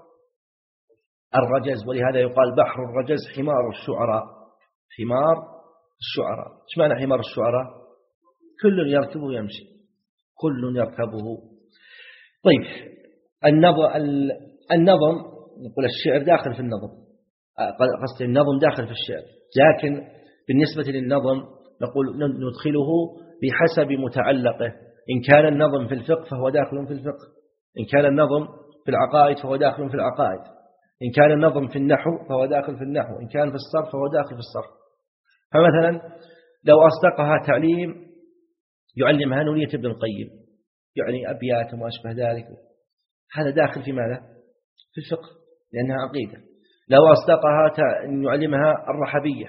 [SPEAKER 1] الرجز، ولهذا يقال بحر الرجز حمار الشعراء. حمار الشعراء. ايش معنى حمار الشعراء؟ كل يركبه يمشي، كل يركبه. طيب النظم النظم نقول الشعر داخل في النظم، قصدي النظم داخل في الشعر، لكن بالنسبة للنظم نقول ندخله بحسب متعلقه. إن كان النظم في الفقه فهو داخل في الفقه، إن كان النظم في العقائد فهو داخل في العقائد، إن كان النظم في النحو فهو داخل في النحو، إن كان في الصرف فهو داخل في الصرف. فمثلا لو أصدقها تعليم يعلمها نونية ابن القيم، يعني أبيات وما أشبه ذلك، هذا داخل في ماذا؟ في الفقه، لأنها عقيدة. لو أصدقها يعلمها الرحبية،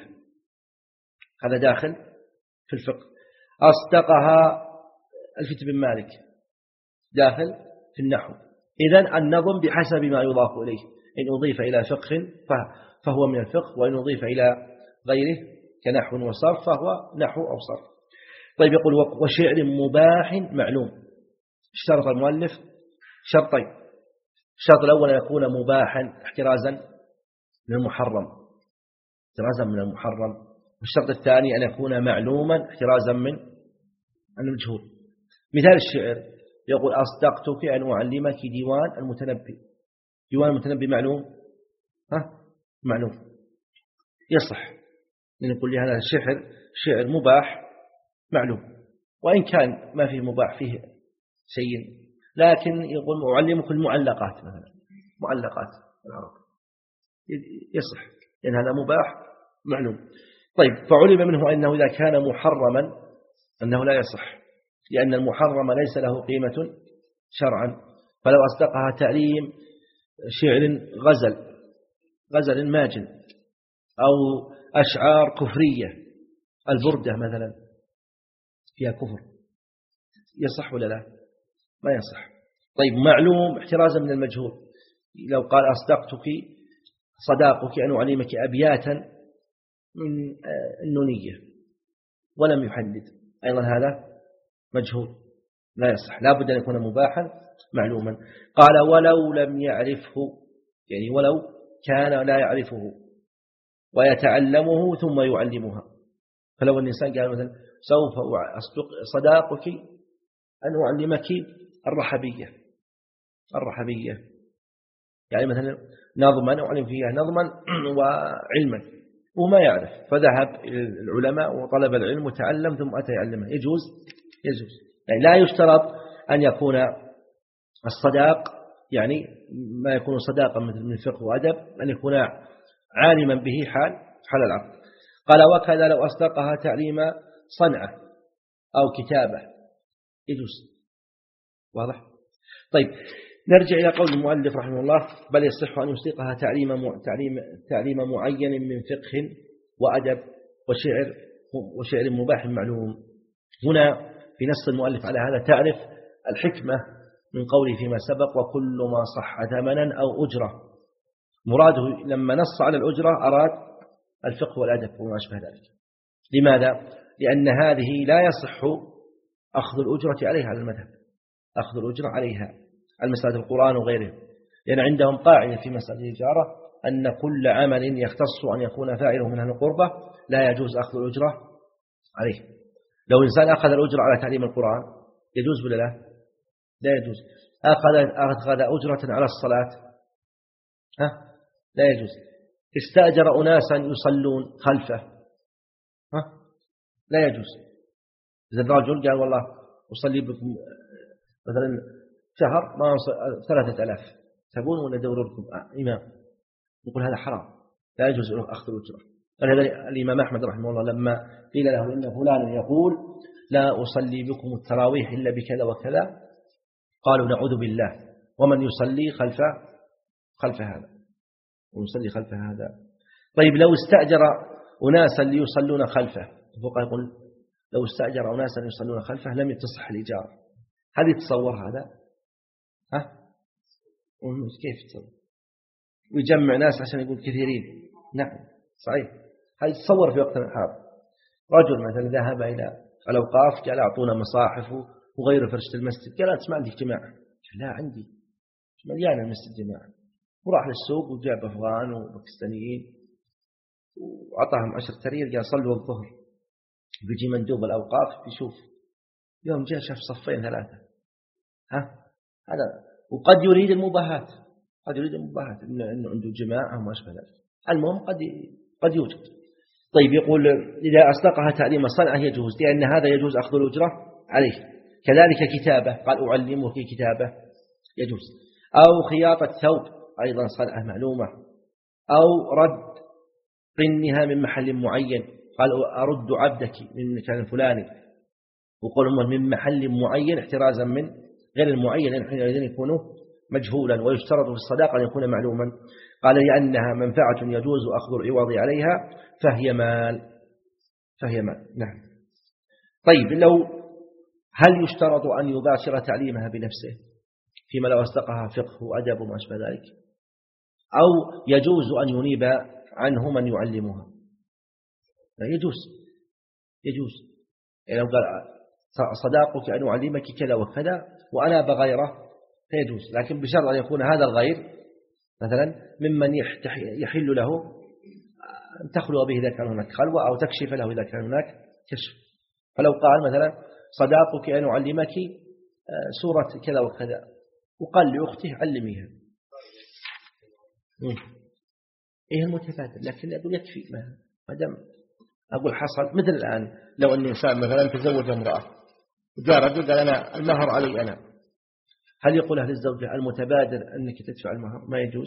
[SPEAKER 1] هذا داخل في الفقه. أصدقها ألفية بن مالك داخل في النحو. إذن النظم بحسب ما يضاف إليه، إن أضيف إلى فقه فهو من الفقه، وإن أضيف إلى غيره كنحو وصرف فهو نحو أو صرف. طيب يقول وشعر مباح معلوم. اشترط المؤلف شرطين. الشرط الأول أن يكون مباحا احترازا من المحرم، احترازا من المحرم. والشرط الثاني أن يكون معلوما احترازا من المجهول. مثال الشعر يقول أصدقتك أن أعلمك ديوان المتنبي. ديوان المتنبي معلوم؟ ها؟ معلوم يصح، نقول لي هذا الشعر شعر مباح معلوم، وإن كان ما فيه مباح فيه شيء، لكن يقول أعلمك المعلقات مثلا، معلقات العرب يصح لأن هذا مباح معلوم. طيب فعلم منه أنه إذا كان محرما أنه لا يصح، لأن المحرم ليس له قيمة شرعا. فلو أصدقها تعليم شعر غزل غزل ماجن أو أشعار كفرية، البردة مثلا فيها كفر، يصح ولا لا؟ ما يصح. طيب معلوم احترازا من المجهول، لو قال أصدقتك صداقك أن أعلمك أبياتا من النونية ولم يحدد، أيضا هذا مجهول لا يصح، لا بد أن يكون مباحا معلوما. قال ولو لم يعرفه، يعني ولو كان لا يعرفه ويتعلمه ثم يعلمها. فلو الإنسان قال مثلا سوف أصدق صداقك أن أعلمك الرحبية الرحبية يعني مثلا نظما أعلم فيها نظما وعلما وما يعرف، فذهب العلماء وطلب العلم وتعلم ثم أتى يعلمه، يجوز يجوز يعني لا يشترط أن يكون الصداق يعني ما يكون صداقا مثل من فقه وأدب، أن يكون عالما به حال حال العقد. قال وكذا لو أصدقها تعليم صنعة أو كتابة يجوز. واضح؟ طيب نرجع إلى قول المؤلف رحمه الله بل يصح أن يصدقها تعليم تعليم تعليم معين من فقه وأدب وشعر وشعر مباح معلوم. هنا في نص المؤلف على هذا تعرف الحكمة من قوله فيما سبق وكل ما صح ثمنا أو أجرة. مراده لما نص على الأجرة أراد الفقه والأدب وما أشبه ذلك. لماذا؟ لأن هذه لا يصح أخذ الأجرة عليها على المذهب، أخذ الأجرة عليها المسألة القرآن وغيره، لأن عندهم قاعدة في مسألة الإجارة أن كل عمل يختص أن يكون فاعله من أهل القربة لا يجوز أخذ الأجرة عليه. لو إنسان أخذ الأجرة على تعليم القرآن يجوز ولا لا؟ لا يجوز. أخذ أخذ أجرة على الصلاة ها؟ لا يجوز. استأجر أناسا يصلون خلفه ها؟ لا يجوز. إذا الرجل قال والله أصلي بكم مثلا شهر ما ثلاثة ألاف تبون ولا دور لكم إمام، يقول هذا حرام لا يجوز أخذ الأجرة. ولهذا الإمام أحمد رحمه الله لما قيل له إن فلان يقول لا أصلي بكم التراويح إلا بكذا وكذا قالوا نعوذ بالله ومن يصلي خلف خلف هذا ويصلي خلف هذا. طيب لو استأجر أناسا ليصلون خلفه، الفقهاء يقول لو استأجر أناسا يصلون خلفه لم يتصح الإيجار. هل يتصور هذا؟ ها؟ كيف يتصور؟ ويجمع ناس عشان يقول كثيرين. نعم صحيح. هل يتصور في وقت الحاضر رجل مثلا ذهب إلى الأوقاف قال أعطونا مصاحف وغير فرشة المسجد، قال أنت ما عندك جماعة؟ لا عندي مليان المسجد جماعة. وراح للسوق وجاب أفغان وباكستانيين وعطاهم عشر تريال قال صلوا الظهر. بيجي مندوب الأوقاف بيشوف يوم جاء شاف صفين ثلاثة ها هذا. وقد يريد المباهات قد يريد المباهات إنه عنده جماعة وما أشبه ذلك. المهم قد قد يوجد. طيب يقول إذا أصدقها تعليم الصنعة يجوز لأن هذا يجوز أخذ الأجرة عليه. كذلك كتابة قال أعلمه في كتابة يجوز. أو خياطة ثوب أيضا صنعة معلومة. أو رد قنها من محل معين قال أرد عبدك من مكان الفلاني، وقول من محل معين احترازا من غير المعين حينئذ يكون مجهولا. ويشترط في الصداقة أن يكون معلوما قال لأنها منفعة يجوز أخذ العوض عليها فهي مال فهي مال. نعم. طيب لو هل يشترط أن يباشر تعليمها بنفسه فيما لو أصدقها فقه وأدب وما أشبه ذلك، أو يجوز أن ينيب عنه من يعلمها؟ لا يجوز يجوز. يعني لو قال صداقك أن أعلمك كذا وكذا وأنا بغيره فيجوز، لكن بشرط أن يكون هذا الغير مثلا ممن يحل له أن تخلو به إذا كان هناك خلوة أو تكشف له إذا كان هناك كشف. فلو قال مثلا صداقك أن أعلمك سورة كذا وكذا وقال لأخته علميها إيه المتفادل، لكن أقول يكفي ما دام أقول حصل. مثل الآن لو أن إنسان مثلا تزوج امرأة وجاء رجل قال أنا المهر علي أنا، هل يقول أهل الزوجة المتبادل أنك تدفع المهر؟ ما يجوز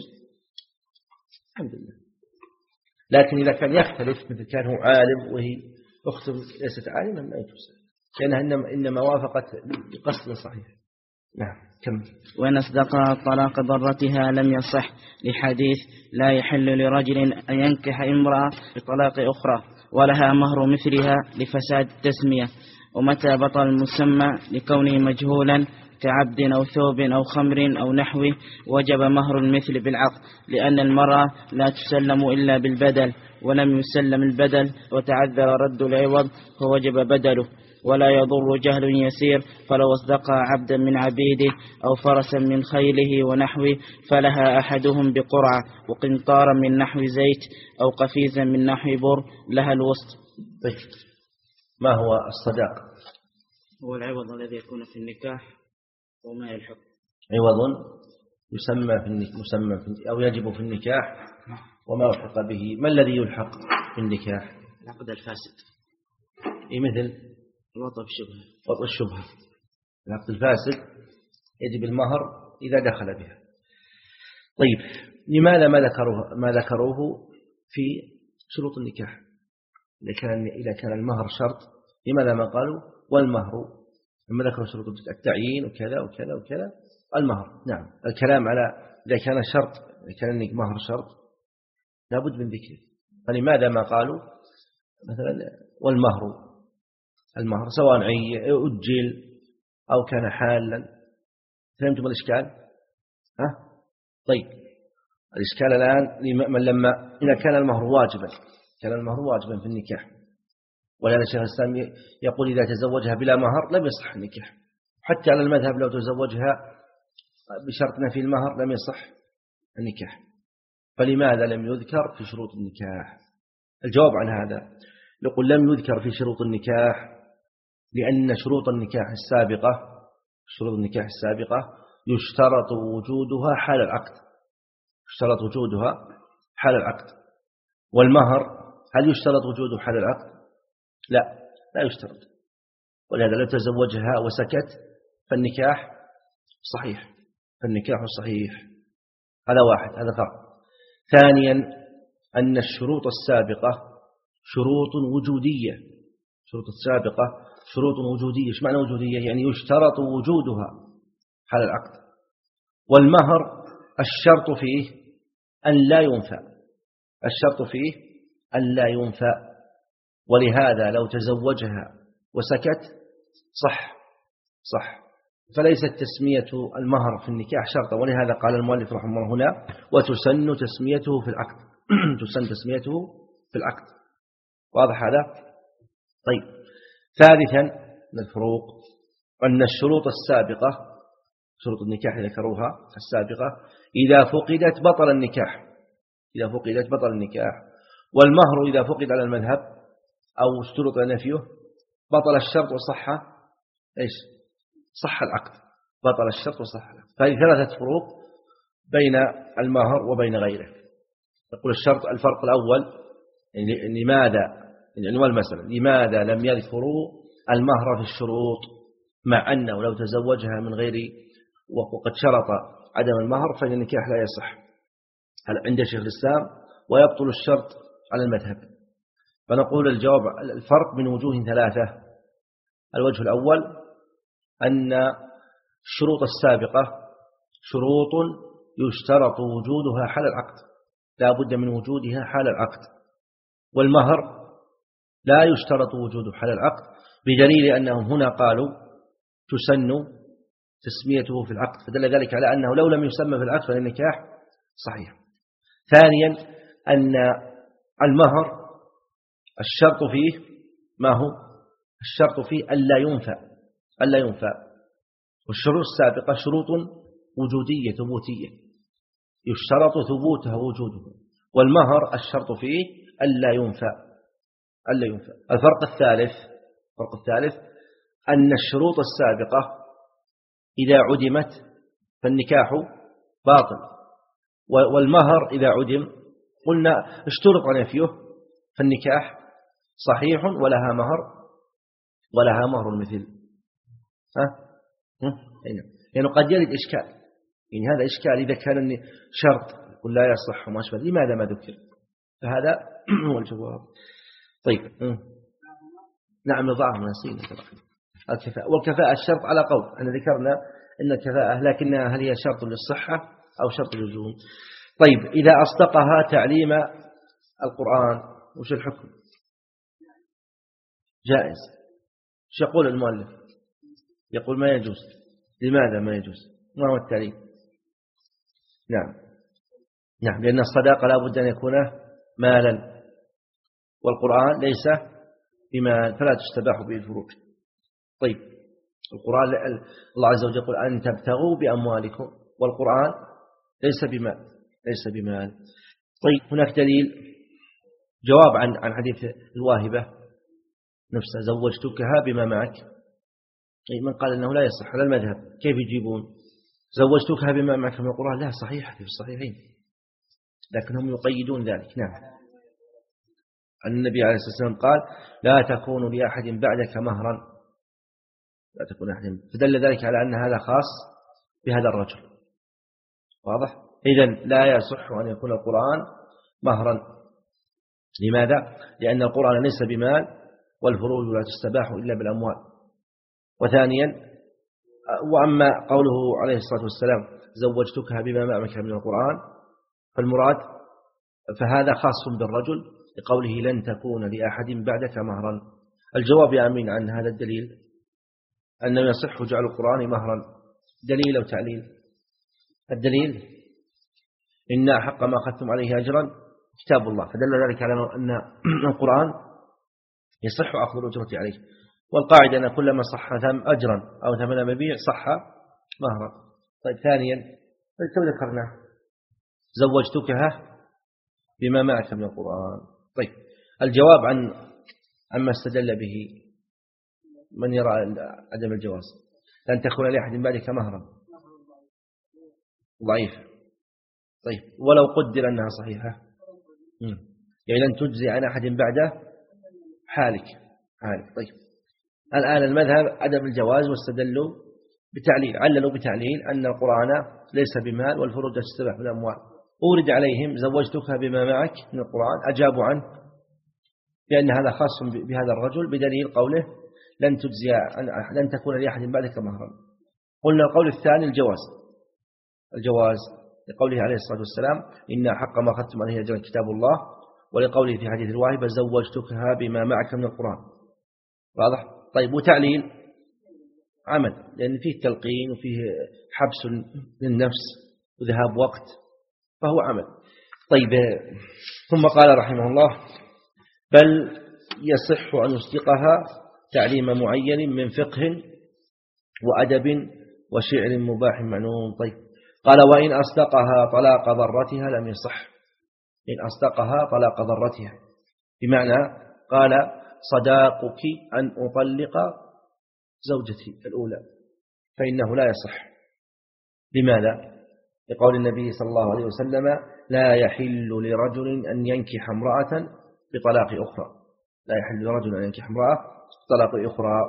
[SPEAKER 1] الحمد لله. لكن إذا كان يختلف مثل كان هو عالم وهي أخته ليست عالما ما يجوز لأنها إنما, إنما وافقت بقصد صحيح. نعم كمل.
[SPEAKER 2] وإن أصدقها طلاق ضرتها لم يصح لحديث لا يحل لرجل أن ينكح امرأة بطلاق أخرى ولها مهر مثلها لفساد التسمية. ومتى بطل المسمى لكونه مجهولا كعبد أو ثوب أو خمر أو نحوه وجب مهر المثل بالعقد، لأن المرأة لا تسلم إلا بالبدل ولم يسلم البدل وتعذر رد العوض فوجب بدله. ولا يضر جهل يسير، فلو أصدقها عبدا من عبيده أو فرسا من خيله ونحوه فلها أحدهم بقرعة وقنطارا من نحو زيت أو قفيزا من نحو بر لها الوسط.
[SPEAKER 1] طيب ما هو الصداق؟
[SPEAKER 2] هو العوض الذي يكون في النكاح وما يلحق.
[SPEAKER 1] عوض يسمى في النكاح مسمى في أو يجب في النكاح وما يلحق به. ما الذي يلحق في النكاح؟
[SPEAKER 2] العقد الفاسد.
[SPEAKER 1] إيه مثل
[SPEAKER 2] وطء الشبهة.
[SPEAKER 1] وطء الشبهة. العقد الفاسد يجب المهر إذا دخل بها. طيب لماذا ما ذكروه ما ذكروه في شروط النكاح؟ إذا كان إذا كان المهر شرط لماذا ما قالوا والمهر؟ لما ذكروا شروط التعيين وكذا وكذا وكذا المهر. نعم الكلام على إذا كان شرط إذا كان المهر شرط لابد من ذكره. فلماذا ما قالوا مثلا والمهر؟ المهر سواء أجل أو كان حالا. فهمتم الإشكال؟ ها؟ طيب الإشكال الآن من لما إذا كان المهر واجبا كان المهر واجبا في النكاح، ولهذا الشيخ الإسلام يقول إذا تزوجها بلا مهر لم يصح النكاح. حتى على المذهب لو تزوجها بشرط نفي المهر لم يصح النكاح، فلماذا لم يذكر في شروط النكاح؟ الجواب عن هذا نقول لم يذكر في شروط النكاح لأن شروط النكاح السابقة شروط النكاح السابقة يشترط وجودها حال العقد يشترط وجودها حال العقد. والمهر هل يشترط وجوده حال العقد؟ لا لا يشترط، ولهذا لو تزوجها وسكت فالنكاح صحيح فالنكاح صحيح. هذا واحد، هذا فرق. ثانيا أن الشروط السابقة شروط وجودية شروط السابقة شروط وجودية. ايش معنى وجودية؟ يعني يشترط وجودها حال العقد. والمهر الشرط فيه أن لا ينفى الشرط فيه أن لا ينفى ولهذا لو تزوجها وسكت صح صح فليست تسمية المهر في النكاح شرطا، ولهذا قال المؤلف رحمه الله هنا وتسن تسميته في العقد تسن تسميته في العقد. واضح هذا؟ طيب. ثالثا من الفروق أن الشروط السابقة شروط النكاح ذكروها السابقة إذا فقدت بطل النكاح إذا فقدت بطل النكاح. والمهر إذا فقد على المذهب أو اشترط نفيه بطل الشرط وصح إيش صح العقد بطل الشرط وصح العقد. فهذه ثلاثة فروق بين المهر وبين غيره. نقول الشرط الفرق الأول يعني لماذا يعني والمسألة لماذا لم يذكروا المهر في الشروط مع أنه لو تزوجها من غير وقد شرط عدم المهر فإن النكاح لا يصح عند شيخ الإسلام ويبطل الشرط على المذهب. فنقول الجواب الفرق من وجوه ثلاثة. الوجه الأول أن الشروط السابقة شروط يشترط وجودها حال العقد لا بد من وجودها حال العقد. والمهر لا يشترط وجوده حال العقد بدليل أنهم هنا قالوا تسن تسميته في العقد فدل ذلك على أنه لو لم يسمى في العقد فالنكاح صحيح. ثانيا أن المهر الشرط فيه ما هو الشرط فيه ألا ينفى ألا ينفى والشروط السابقة شروط وجودية ثبوتية يشترط ثبوتها وجوده. والمهر الشرط فيه ألا ينفى ألا ينفى. الفرق الثالث الفرق الثالث أن الشروط السابقة إذا عدمت فالنكاح باطل. والمهر إذا عدم قلنا اشترط نفيه فالنكاح صحيح ولها مهر ولها مهر المثل. ها يعني قد يرد إشكال يعني هذا إشكال إذا كان شرط يقول لا يصح وما أشبه لماذا ما ذكر فهذا هو الجواب. طيب نعم نضعه نسينا الكفاءة. والكفاءة الشرط على قول أنا ذكرنا أن الكفاءة لكنها هل هي شرط للصحة أو شرط للزوم. طيب إذا أصدقها تعليم القرآن وش الحكم؟ جائز. وش يقول المؤلف؟ يقول ما يجوز. لماذا ما يجوز؟ ما هو التعليم؟ نعم نعم لأن الصداقة لا بد أن يكون مالا والقرآن ليس بمال فلا تستباح به الفروج. طيب القرآن الله عز وجل يقول أن تبتغوا بأموالكم والقرآن ليس بمال ليس بمال. طيب هناك دليل جواب عن عن حديث الواهبة نفسها زوجتكها بما معك. من قال أنه لا يصح على المذهب كيف يجيبون زوجتكها بما معك من القرآن؟ لا صحيح في الصحيحين لكنهم يقيدون ذلك. نعم النبي عليه الصلاة والسلام قال لا تكون لأحد بعدك مهرا لا تكون أحد فدل ذلك على أن هذا خاص بهذا الرجل. واضح؟ إذن لا يصح أن يكون القرآن مهرا. لماذا؟ لأن القرآن ليس بمال والفروج لا تستباح إلا بالأموال. وثانيا وأما قوله عليه الصلاة والسلام زوجتكها بما معك من القرآن فالمراد فهذا خاص بالرجل لقوله لن تكون لأحد بعدك مهرا. الجواب يا أمين عن هذا الدليل أنه يصح جعل القرآن مهرا. دليل أو تعليل؟ الدليل إن أحق ما أخذتم عليه أجرا كتاب الله فدل ذلك على أن القرآن يصح أخذ الأجرة عليه. والقاعدة أن كلما صح أجرا أو ثمن مبيع صح مهرا. طيب ثانيا كم ذكرنا زوجتكها بما معك من القرآن. طيب الجواب عن عما استدل به من يرى عدم الجواز لن تكون لأحد بعدك مهرا ضعيف. طيب ولو قدر أنها صحيحة يعني لن تجزي عن أحد بعده حالك حالك. طيب الآن المذهب عدم الجواز واستدلوا بتعليل عللوا بتعليل أن القرآن ليس بمال والفروج تستبح بالأموال. أورد عليهم زوجتك بما معك من القرآن أجابوا عنه لأن هذا خاص بهذا الرجل بدليل قوله لن تجزي لن تكون لأحد بعدك مهرا. قلنا القول الثاني الجواز الجواز لقوله عليه الصلاة والسلام إن حق ما أخذتم عليه أجرا كتاب الله، ولقوله في حديث الواهبة زوجتكها بما معك من القرآن. واضح؟ طيب وتعليل عمل لأن فيه تلقين وفيه حبس للنفس وذهاب وقت فهو عمل. طيب ثم قال رحمه الله بل يصح أن يصدقها تعليم معين من فقه وأدب وشعر مباح معنون. طيب قال وإن أصدقها طلاق ضرتها لم يصح. إن أصدقها طلاق ضرتها بمعنى قال صداقك أن أطلق زوجتي الأولى فإنه لا يصح. لماذا؟ لقول النبي صلى الله عليه وسلم لا يحل لرجل أن ينكح امرأة بطلاق أخرى لا يحل لرجل أن ينكح امرأة بطلاق أخرى.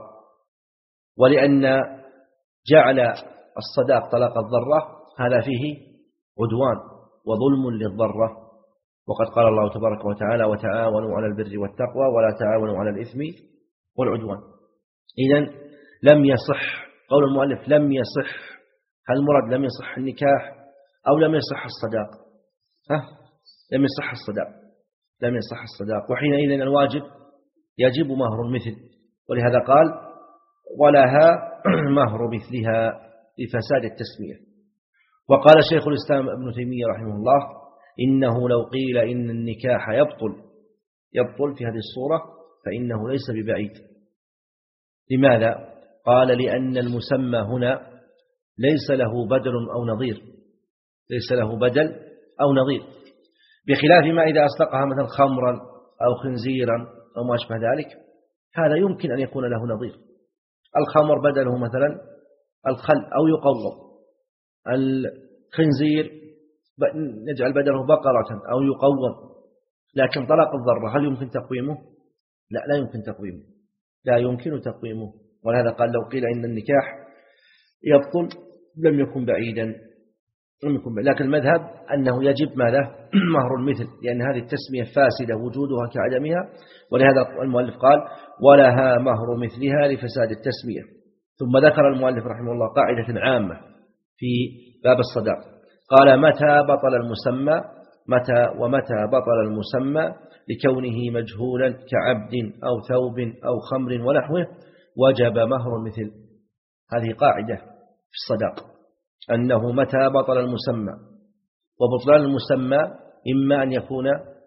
[SPEAKER 1] ولأن جعل الصداق طلاق الضرة هذا فيه عدوان وظلم للضرة، وقد قال الله تبارك وتعالى وتعاونوا على البر والتقوى ولا تعاونوا على الإثم والعدوان. إذن لم يصح قول المؤلف لم يصح. هل المراد لم يصح النكاح أو لم يصح الصداق؟ ها؟ لم يصح الصداق لم يصح الصداق وحينئذ الواجب يجب مهر المثل، ولهذا قال ولها مهر مثلها لفساد التسمية. وقال شيخ الإسلام ابن تيمية رحمه الله إنه لو قيل إن النكاح يبطل يبطل في هذه الصورة فإنه ليس ببعيد. لماذا؟ قال لأن المسمى هنا ليس له بدل أو نظير ليس له بدل أو نظير بخلاف ما إذا أصدقها مثلا خمرا أو خنزيرا أو ما أشبه ذلك هذا يمكن أن يكون له نظير. الخمر بدله مثلا الخل أو يقوم، الخنزير نجعل بدله بقرة أو يقوم. لكن طلاق الضرة هل يمكن تقويمه؟ لا لا يمكن تقويمه لا يمكن تقويمه. ولهذا قال لو قيل إن النكاح يبطل لم يكن بعيدا لم يكن بعيدا. لكن المذهب أنه يجب ماذا؟ مهر المثل لأن هذه التسمية فاسدة وجودها كعدمها. ولهذا المؤلف قال ولها مهر مثلها لفساد التسمية. ثم ذكر المؤلف رحمه الله قاعدة عامة في باب الصداق قال متى بطل المسمى متى ومتى بطل المسمى لكونه مجهولا كعبد أو ثوب أو خمر ونحوه وجب مهر المثل. هذه قاعدة في الصداق أنه متى بطل المسمى، وبطلان المسمى إما أن يكون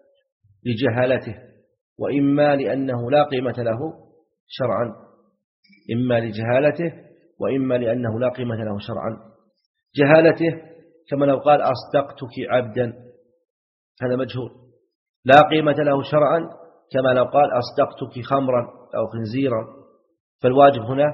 [SPEAKER 1] لجهالته وإما لأنه لا قيمة له شرعا إما لجهالته وإما لأنه لا قيمة له شرعا. جهالته كما لو قال أصدقتك عبدا هذا مجهول لا قيمة له شرعا كما لو قال أصدقتك خمرا أو خنزيرا. فالواجب هنا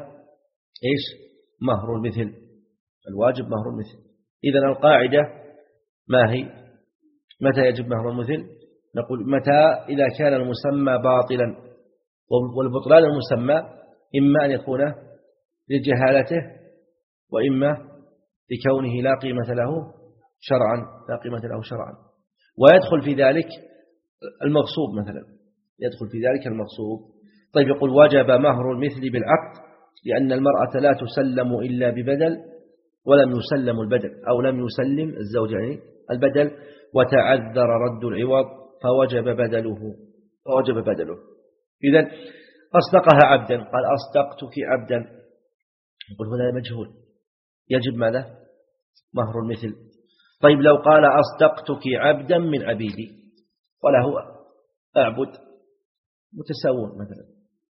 [SPEAKER 1] إيش؟ مهر المثل. الواجب مهر المثل. إذن القاعدة ما هي؟ متى يجب مهر المثل؟ نقول متى إذا كان المسمى باطلا، والبطلان المسمى إما أن يكون لجهالته وإما لكونه لا قيمة له شرعا لا قيمة له شرعا. ويدخل في ذلك المغصوب مثلا يدخل في ذلك المغصوب. طيب يقول وجب مهر المثل بالعقد لأن المرأة لا تسلم إلا ببدل ولم يسلم البدل أو لم يسلم الزوج يعني البدل وتعذر رد العوض فوجب بدله فوجب بدله. إذن أصدقها عبدا قال أصدقتك عبدا يقول هذا مجهول يجب ماذا؟ مهر المثل. طيب لو قال أصدقتك عبدا من عبيدي وله أعبد متساوون مثلا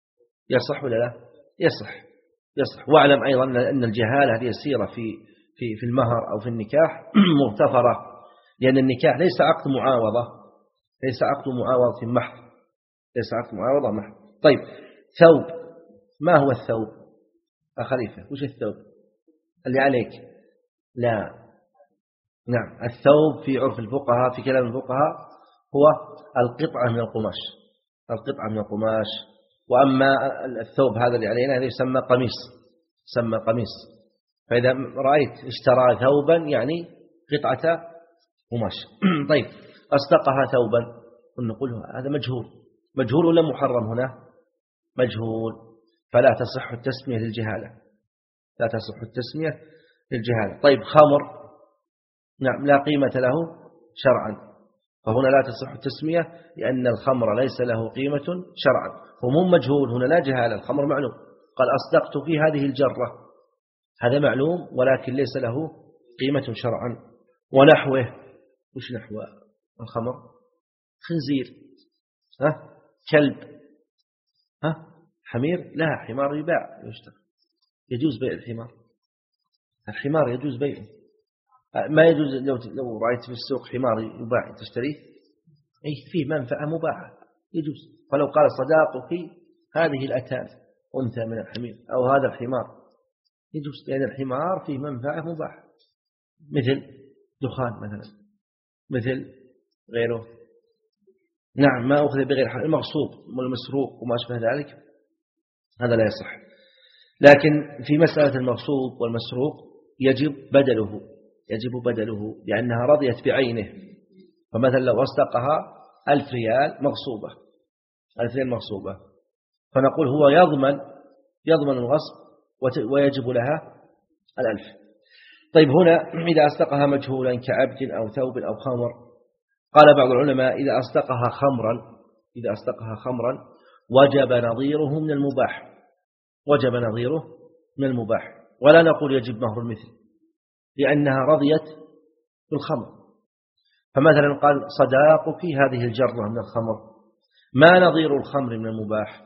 [SPEAKER 1] يصح ولا لا؟ يصح يصح. واعلم أيضا أن الجهالة هذه السيرة في في في المهر أو في النكاح مغتفرة لأن النكاح ليس عقد معاوضة، ليس عقد معاوضة محض، ليس عقد معاوضة محض. طيب ثوب، ما هو الثوب؟ أخليفة، وش الثوب اللي عليك؟ لا، نعم، الثوب في عرف الفقهاء، في كلام الفقهاء، هو القطعة من القماش، القطعة من القماش. وأما الثوب هذا اللي علينا هذا يسمى قميص، يسمى قميص. فإذا رأيت اشترى ثوبا يعني قطعة قماش. طيب أصدقها ثوبا، ونقول هذا مجهول، مجهول ولا محرم هنا؟ مجهول، فلا تصح التسمية للجهالة، لا تصح التسمية للجهالة. طيب خمر، نعم، لا قيمة له شرعا، فهنا لا تصح التسمية لأن الخمر ليس له قيمة شرعا، هم مجهول هنا لا جهالة، الخمر معلوم. قال أصدقت في هذه الجرة، هذا معلوم ولكن ليس له قيمة شرعا. ونحوه، وش نحو الخمر؟ خنزير، ها؟ كلب، ها؟ حمير، لا، حمار يباع يشترى، يجوز بيع الحمار، الحمار يجوز بيعه، ما يجوز لو لو رأيت في السوق حمار يباع تشتريه، أي فيه منفعة مباحة يجوز. فلو قال صداقك هذه الأتان أنثى من الحمير أو هذا الحمار يجوز، لأن الحمار فيه منفعة مباحة، مثل دخان مثلا، مثل غيره. نعم، ما أخذ بغير حق، المغصوب والمسروق وما أشبه ذلك هذا لا يصح. لكن في مسألة المغصوب والمسروق يجب بدله، يجب بدله لأنها رضيت بعينه. فمثلا لو أصدقها ألف ريال مغصوبة، ألف ريال مغصوبة، فنقول هو يضمن يضمن الغصب ويجب لها الألف. طيب هنا إذا أصدقها مجهولا كعبد أو ثوب أو خمر، قال بعض العلماء إذا أصدقها خمرا، إذا أصدقها خمرا وجب نظيره من المباح، وجب نظيره من المباح، ولا نقول يجب مهر المثل لأنها رضيت بالخمر. فمثلا قال صداقك هذه الجرة من الخمر، ما نظير الخمر من المباح؟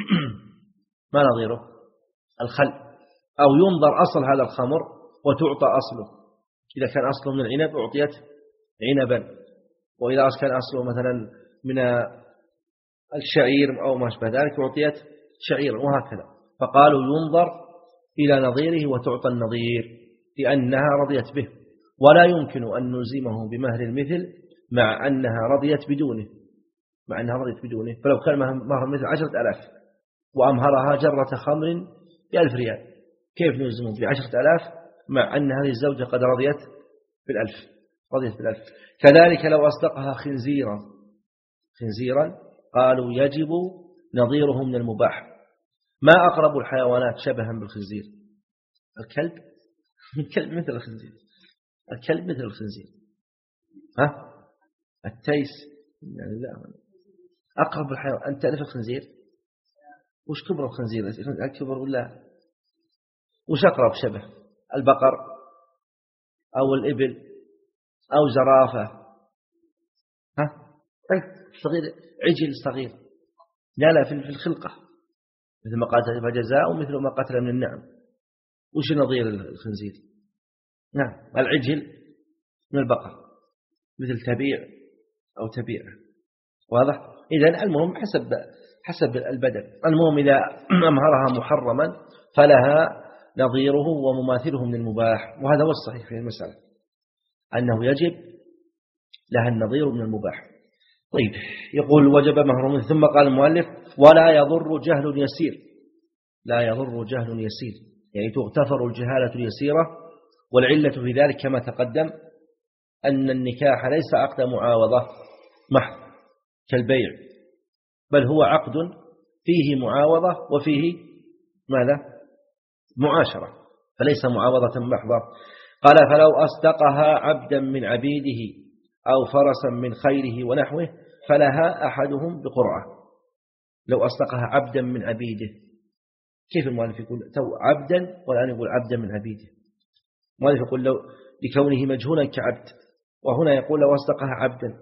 [SPEAKER 1] ما نظيره؟ الخل، أو ينظر أصل هذا الخمر وتعطى أصله، إذا كان أصله من العنب أعطيت عنبا، وإذا كان أصله مثلا من الشعير أو ما شابه ذلك أعطيت شعيرا، وهكذا. فقالوا ينظر إلى نظيره وتعطى النظير لأنها رضيت به، ولا يمكن أن نلزمه بمهر المثل مع أنها رضيت بدونه، مع أنها رضيت بدونه. فلو كان مهر المثل عشرة ألاف وأمهرها جرة خمر بألف ريال، كيف نلزمه بعشرة ألاف مع أن هذه الزوجة قد رضيت بالألف، رضيت بالألف؟ كذلك لو أصدقها خنزيرا، خنزيرا قالوا يجب نظيره من المباح. ما أقرب الحيوانات شبها بالخنزير؟ الكلب، الكلب مثل الخنزير، الكلب مثل الخنزير، ها؟ التيس يعني لا، أقرب الحيوان. أنت تعرف الخنزير؟ وش كبر الخنزير؟ الكبر ولا وش أقرب شبه؟ البقر أو الإبل أو زرافة، ها؟ طيب صغير، عجل صغير، لا لا في الخلقة مثل ما قاتل فجزاء ومثل ما قتل من النعم. وش نظير الخنزير؟ نعم، العجل من البقر مثل تبيع أو تبيع، واضح؟ إذن المهم حسب حسب البدن. المهم إذا أمهرها محرما فلها نظيره ومماثله من المباح، وهذا هو الصحيح في المسألة أنه يجب لها النظير من المباح. طيب يقول وجب مهر، ثم قال المؤلف ولا يضر جهل يسير، لا يضر جهل يسير يعني تغتفر الجهالة اليسيرة. والعلة في ذلك كما تقدم أن النكاح ليس عقد معاوضة محض كالبيع، بل هو عقد فيه معاوضة وفيه ماذا؟ معاشرة، فليس معاوضة محضة. قال فلو أصدقها عبدا من عبيده أو فرسا من خيره ونحوه فلها أحدهم بقرعة. لو أصدقها عبدا من عبيده، كيف المؤلف يقول تو عبدا والآن يقول عبدا من عبيده؟ المؤلف يقول لو لكونه مجهولا كعبد، وهنا يقول لو أصدقها عبدا.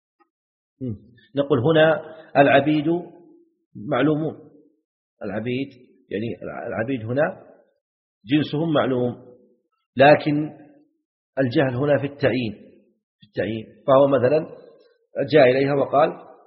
[SPEAKER 1] نقول هنا العبيد معلومون، العبيد يعني العبيد هنا جنسهم معلوم، لكن الجهل هنا في التعيين، في بالتعيين. فهو مثلا جاء إليها وقال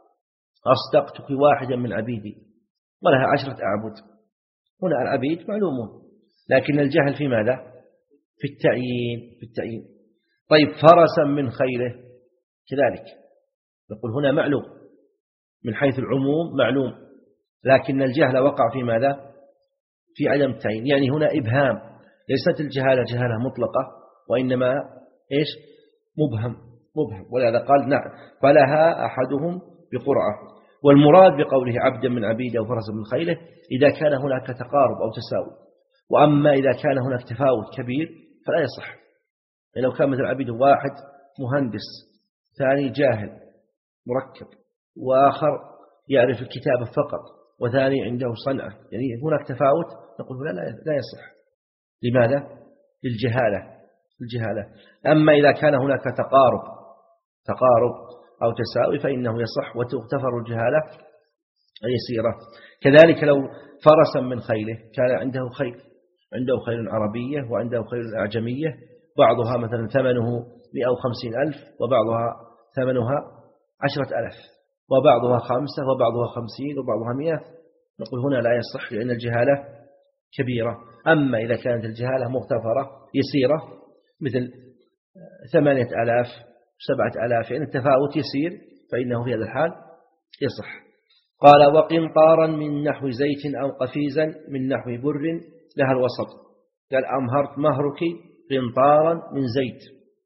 [SPEAKER 1] أصدقتك واحدا من عبيدي ولها عشرة أعبد. هنا العبيد معلومون، لكن الجهل في ماذا؟ في التعيين. في التعيين. طيب فرسا من خيله كذلك نقول هنا معلوم من حيث العموم معلوم، لكن الجهل وقع في ماذا؟ في عدم التعيين. يعني هنا إبهام، ليست الجهالة جهالة مطلقة، وإنما إيش؟ مبهم مبهم. ولهذا قال نعم فلها أحدهم بقرعة. والمراد بقوله عبدا من عبيده وفرسا من خيله إذا كان هناك تقارب أو تساوي. وأما إذا كان هناك تفاوت كبير فلا يصح. يعني لو كان مثل عبيد واحد مهندس، ثاني جاهل مركب، وآخر يعرف الكتابة فقط، وثاني عنده صنعة، يعني هناك تفاوت، نقول لا لا يصح. لماذا؟ للجهالة الجهالة. أما إذا كان هناك تقارب تقارب أو تساوي فإنه يصح وتغتفر الجهالة اليسيرة. كذلك لو فرسا من خيله كان عنده خيل، عنده خيل عربية وعنده خيل أعجمية، بعضها مثلا ثمنه مئة وخمسين ألف وبعضها ثمنها عشرة ألف وبعضها خمسة وبعضها خمسين وبعضها مئة، نقول هنا لا يصح لأن الجهالة كبيرة. أما إذا كانت الجهالة مغتفرة يسيرة مثل ثمانية ألاف سبعة ألاف، يعني التفاوت يسير، فإنه في هذا الحال يصح. قال وقنطارا من نحو زيت أو قفيزا من نحو بر لها الوسط. قال أمهرت مهرك قنطارا من زيت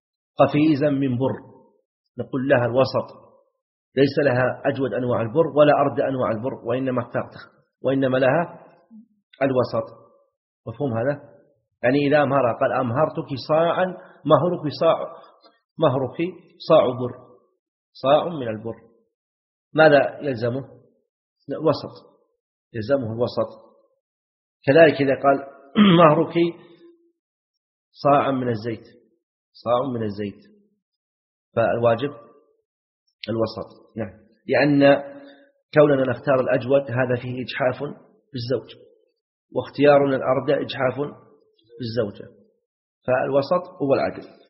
[SPEAKER 1] قفيزا من بر، نقول لها الوسط، ليس لها أجود أنواع البر ولا أرد أنواع البر، وإنما وإنما لها الوسط. مفهوم هذا؟ يعني إذا أمهر قال أمهرتك صاعا مهرك صاع مهرك صاع بر، صاع من البر، ماذا يلزمه؟ وسط، يلزمه الوسط. كذلك إذا قال مهرك صاعا من الزيت، صاع من الزيت، فالواجب الوسط. نعم، لأن كوننا نختار الأجود هذا فيه إجحاف بالزوج، واختيارنا الأردى إجحاف بالزوجة، فالوسط هو العدل.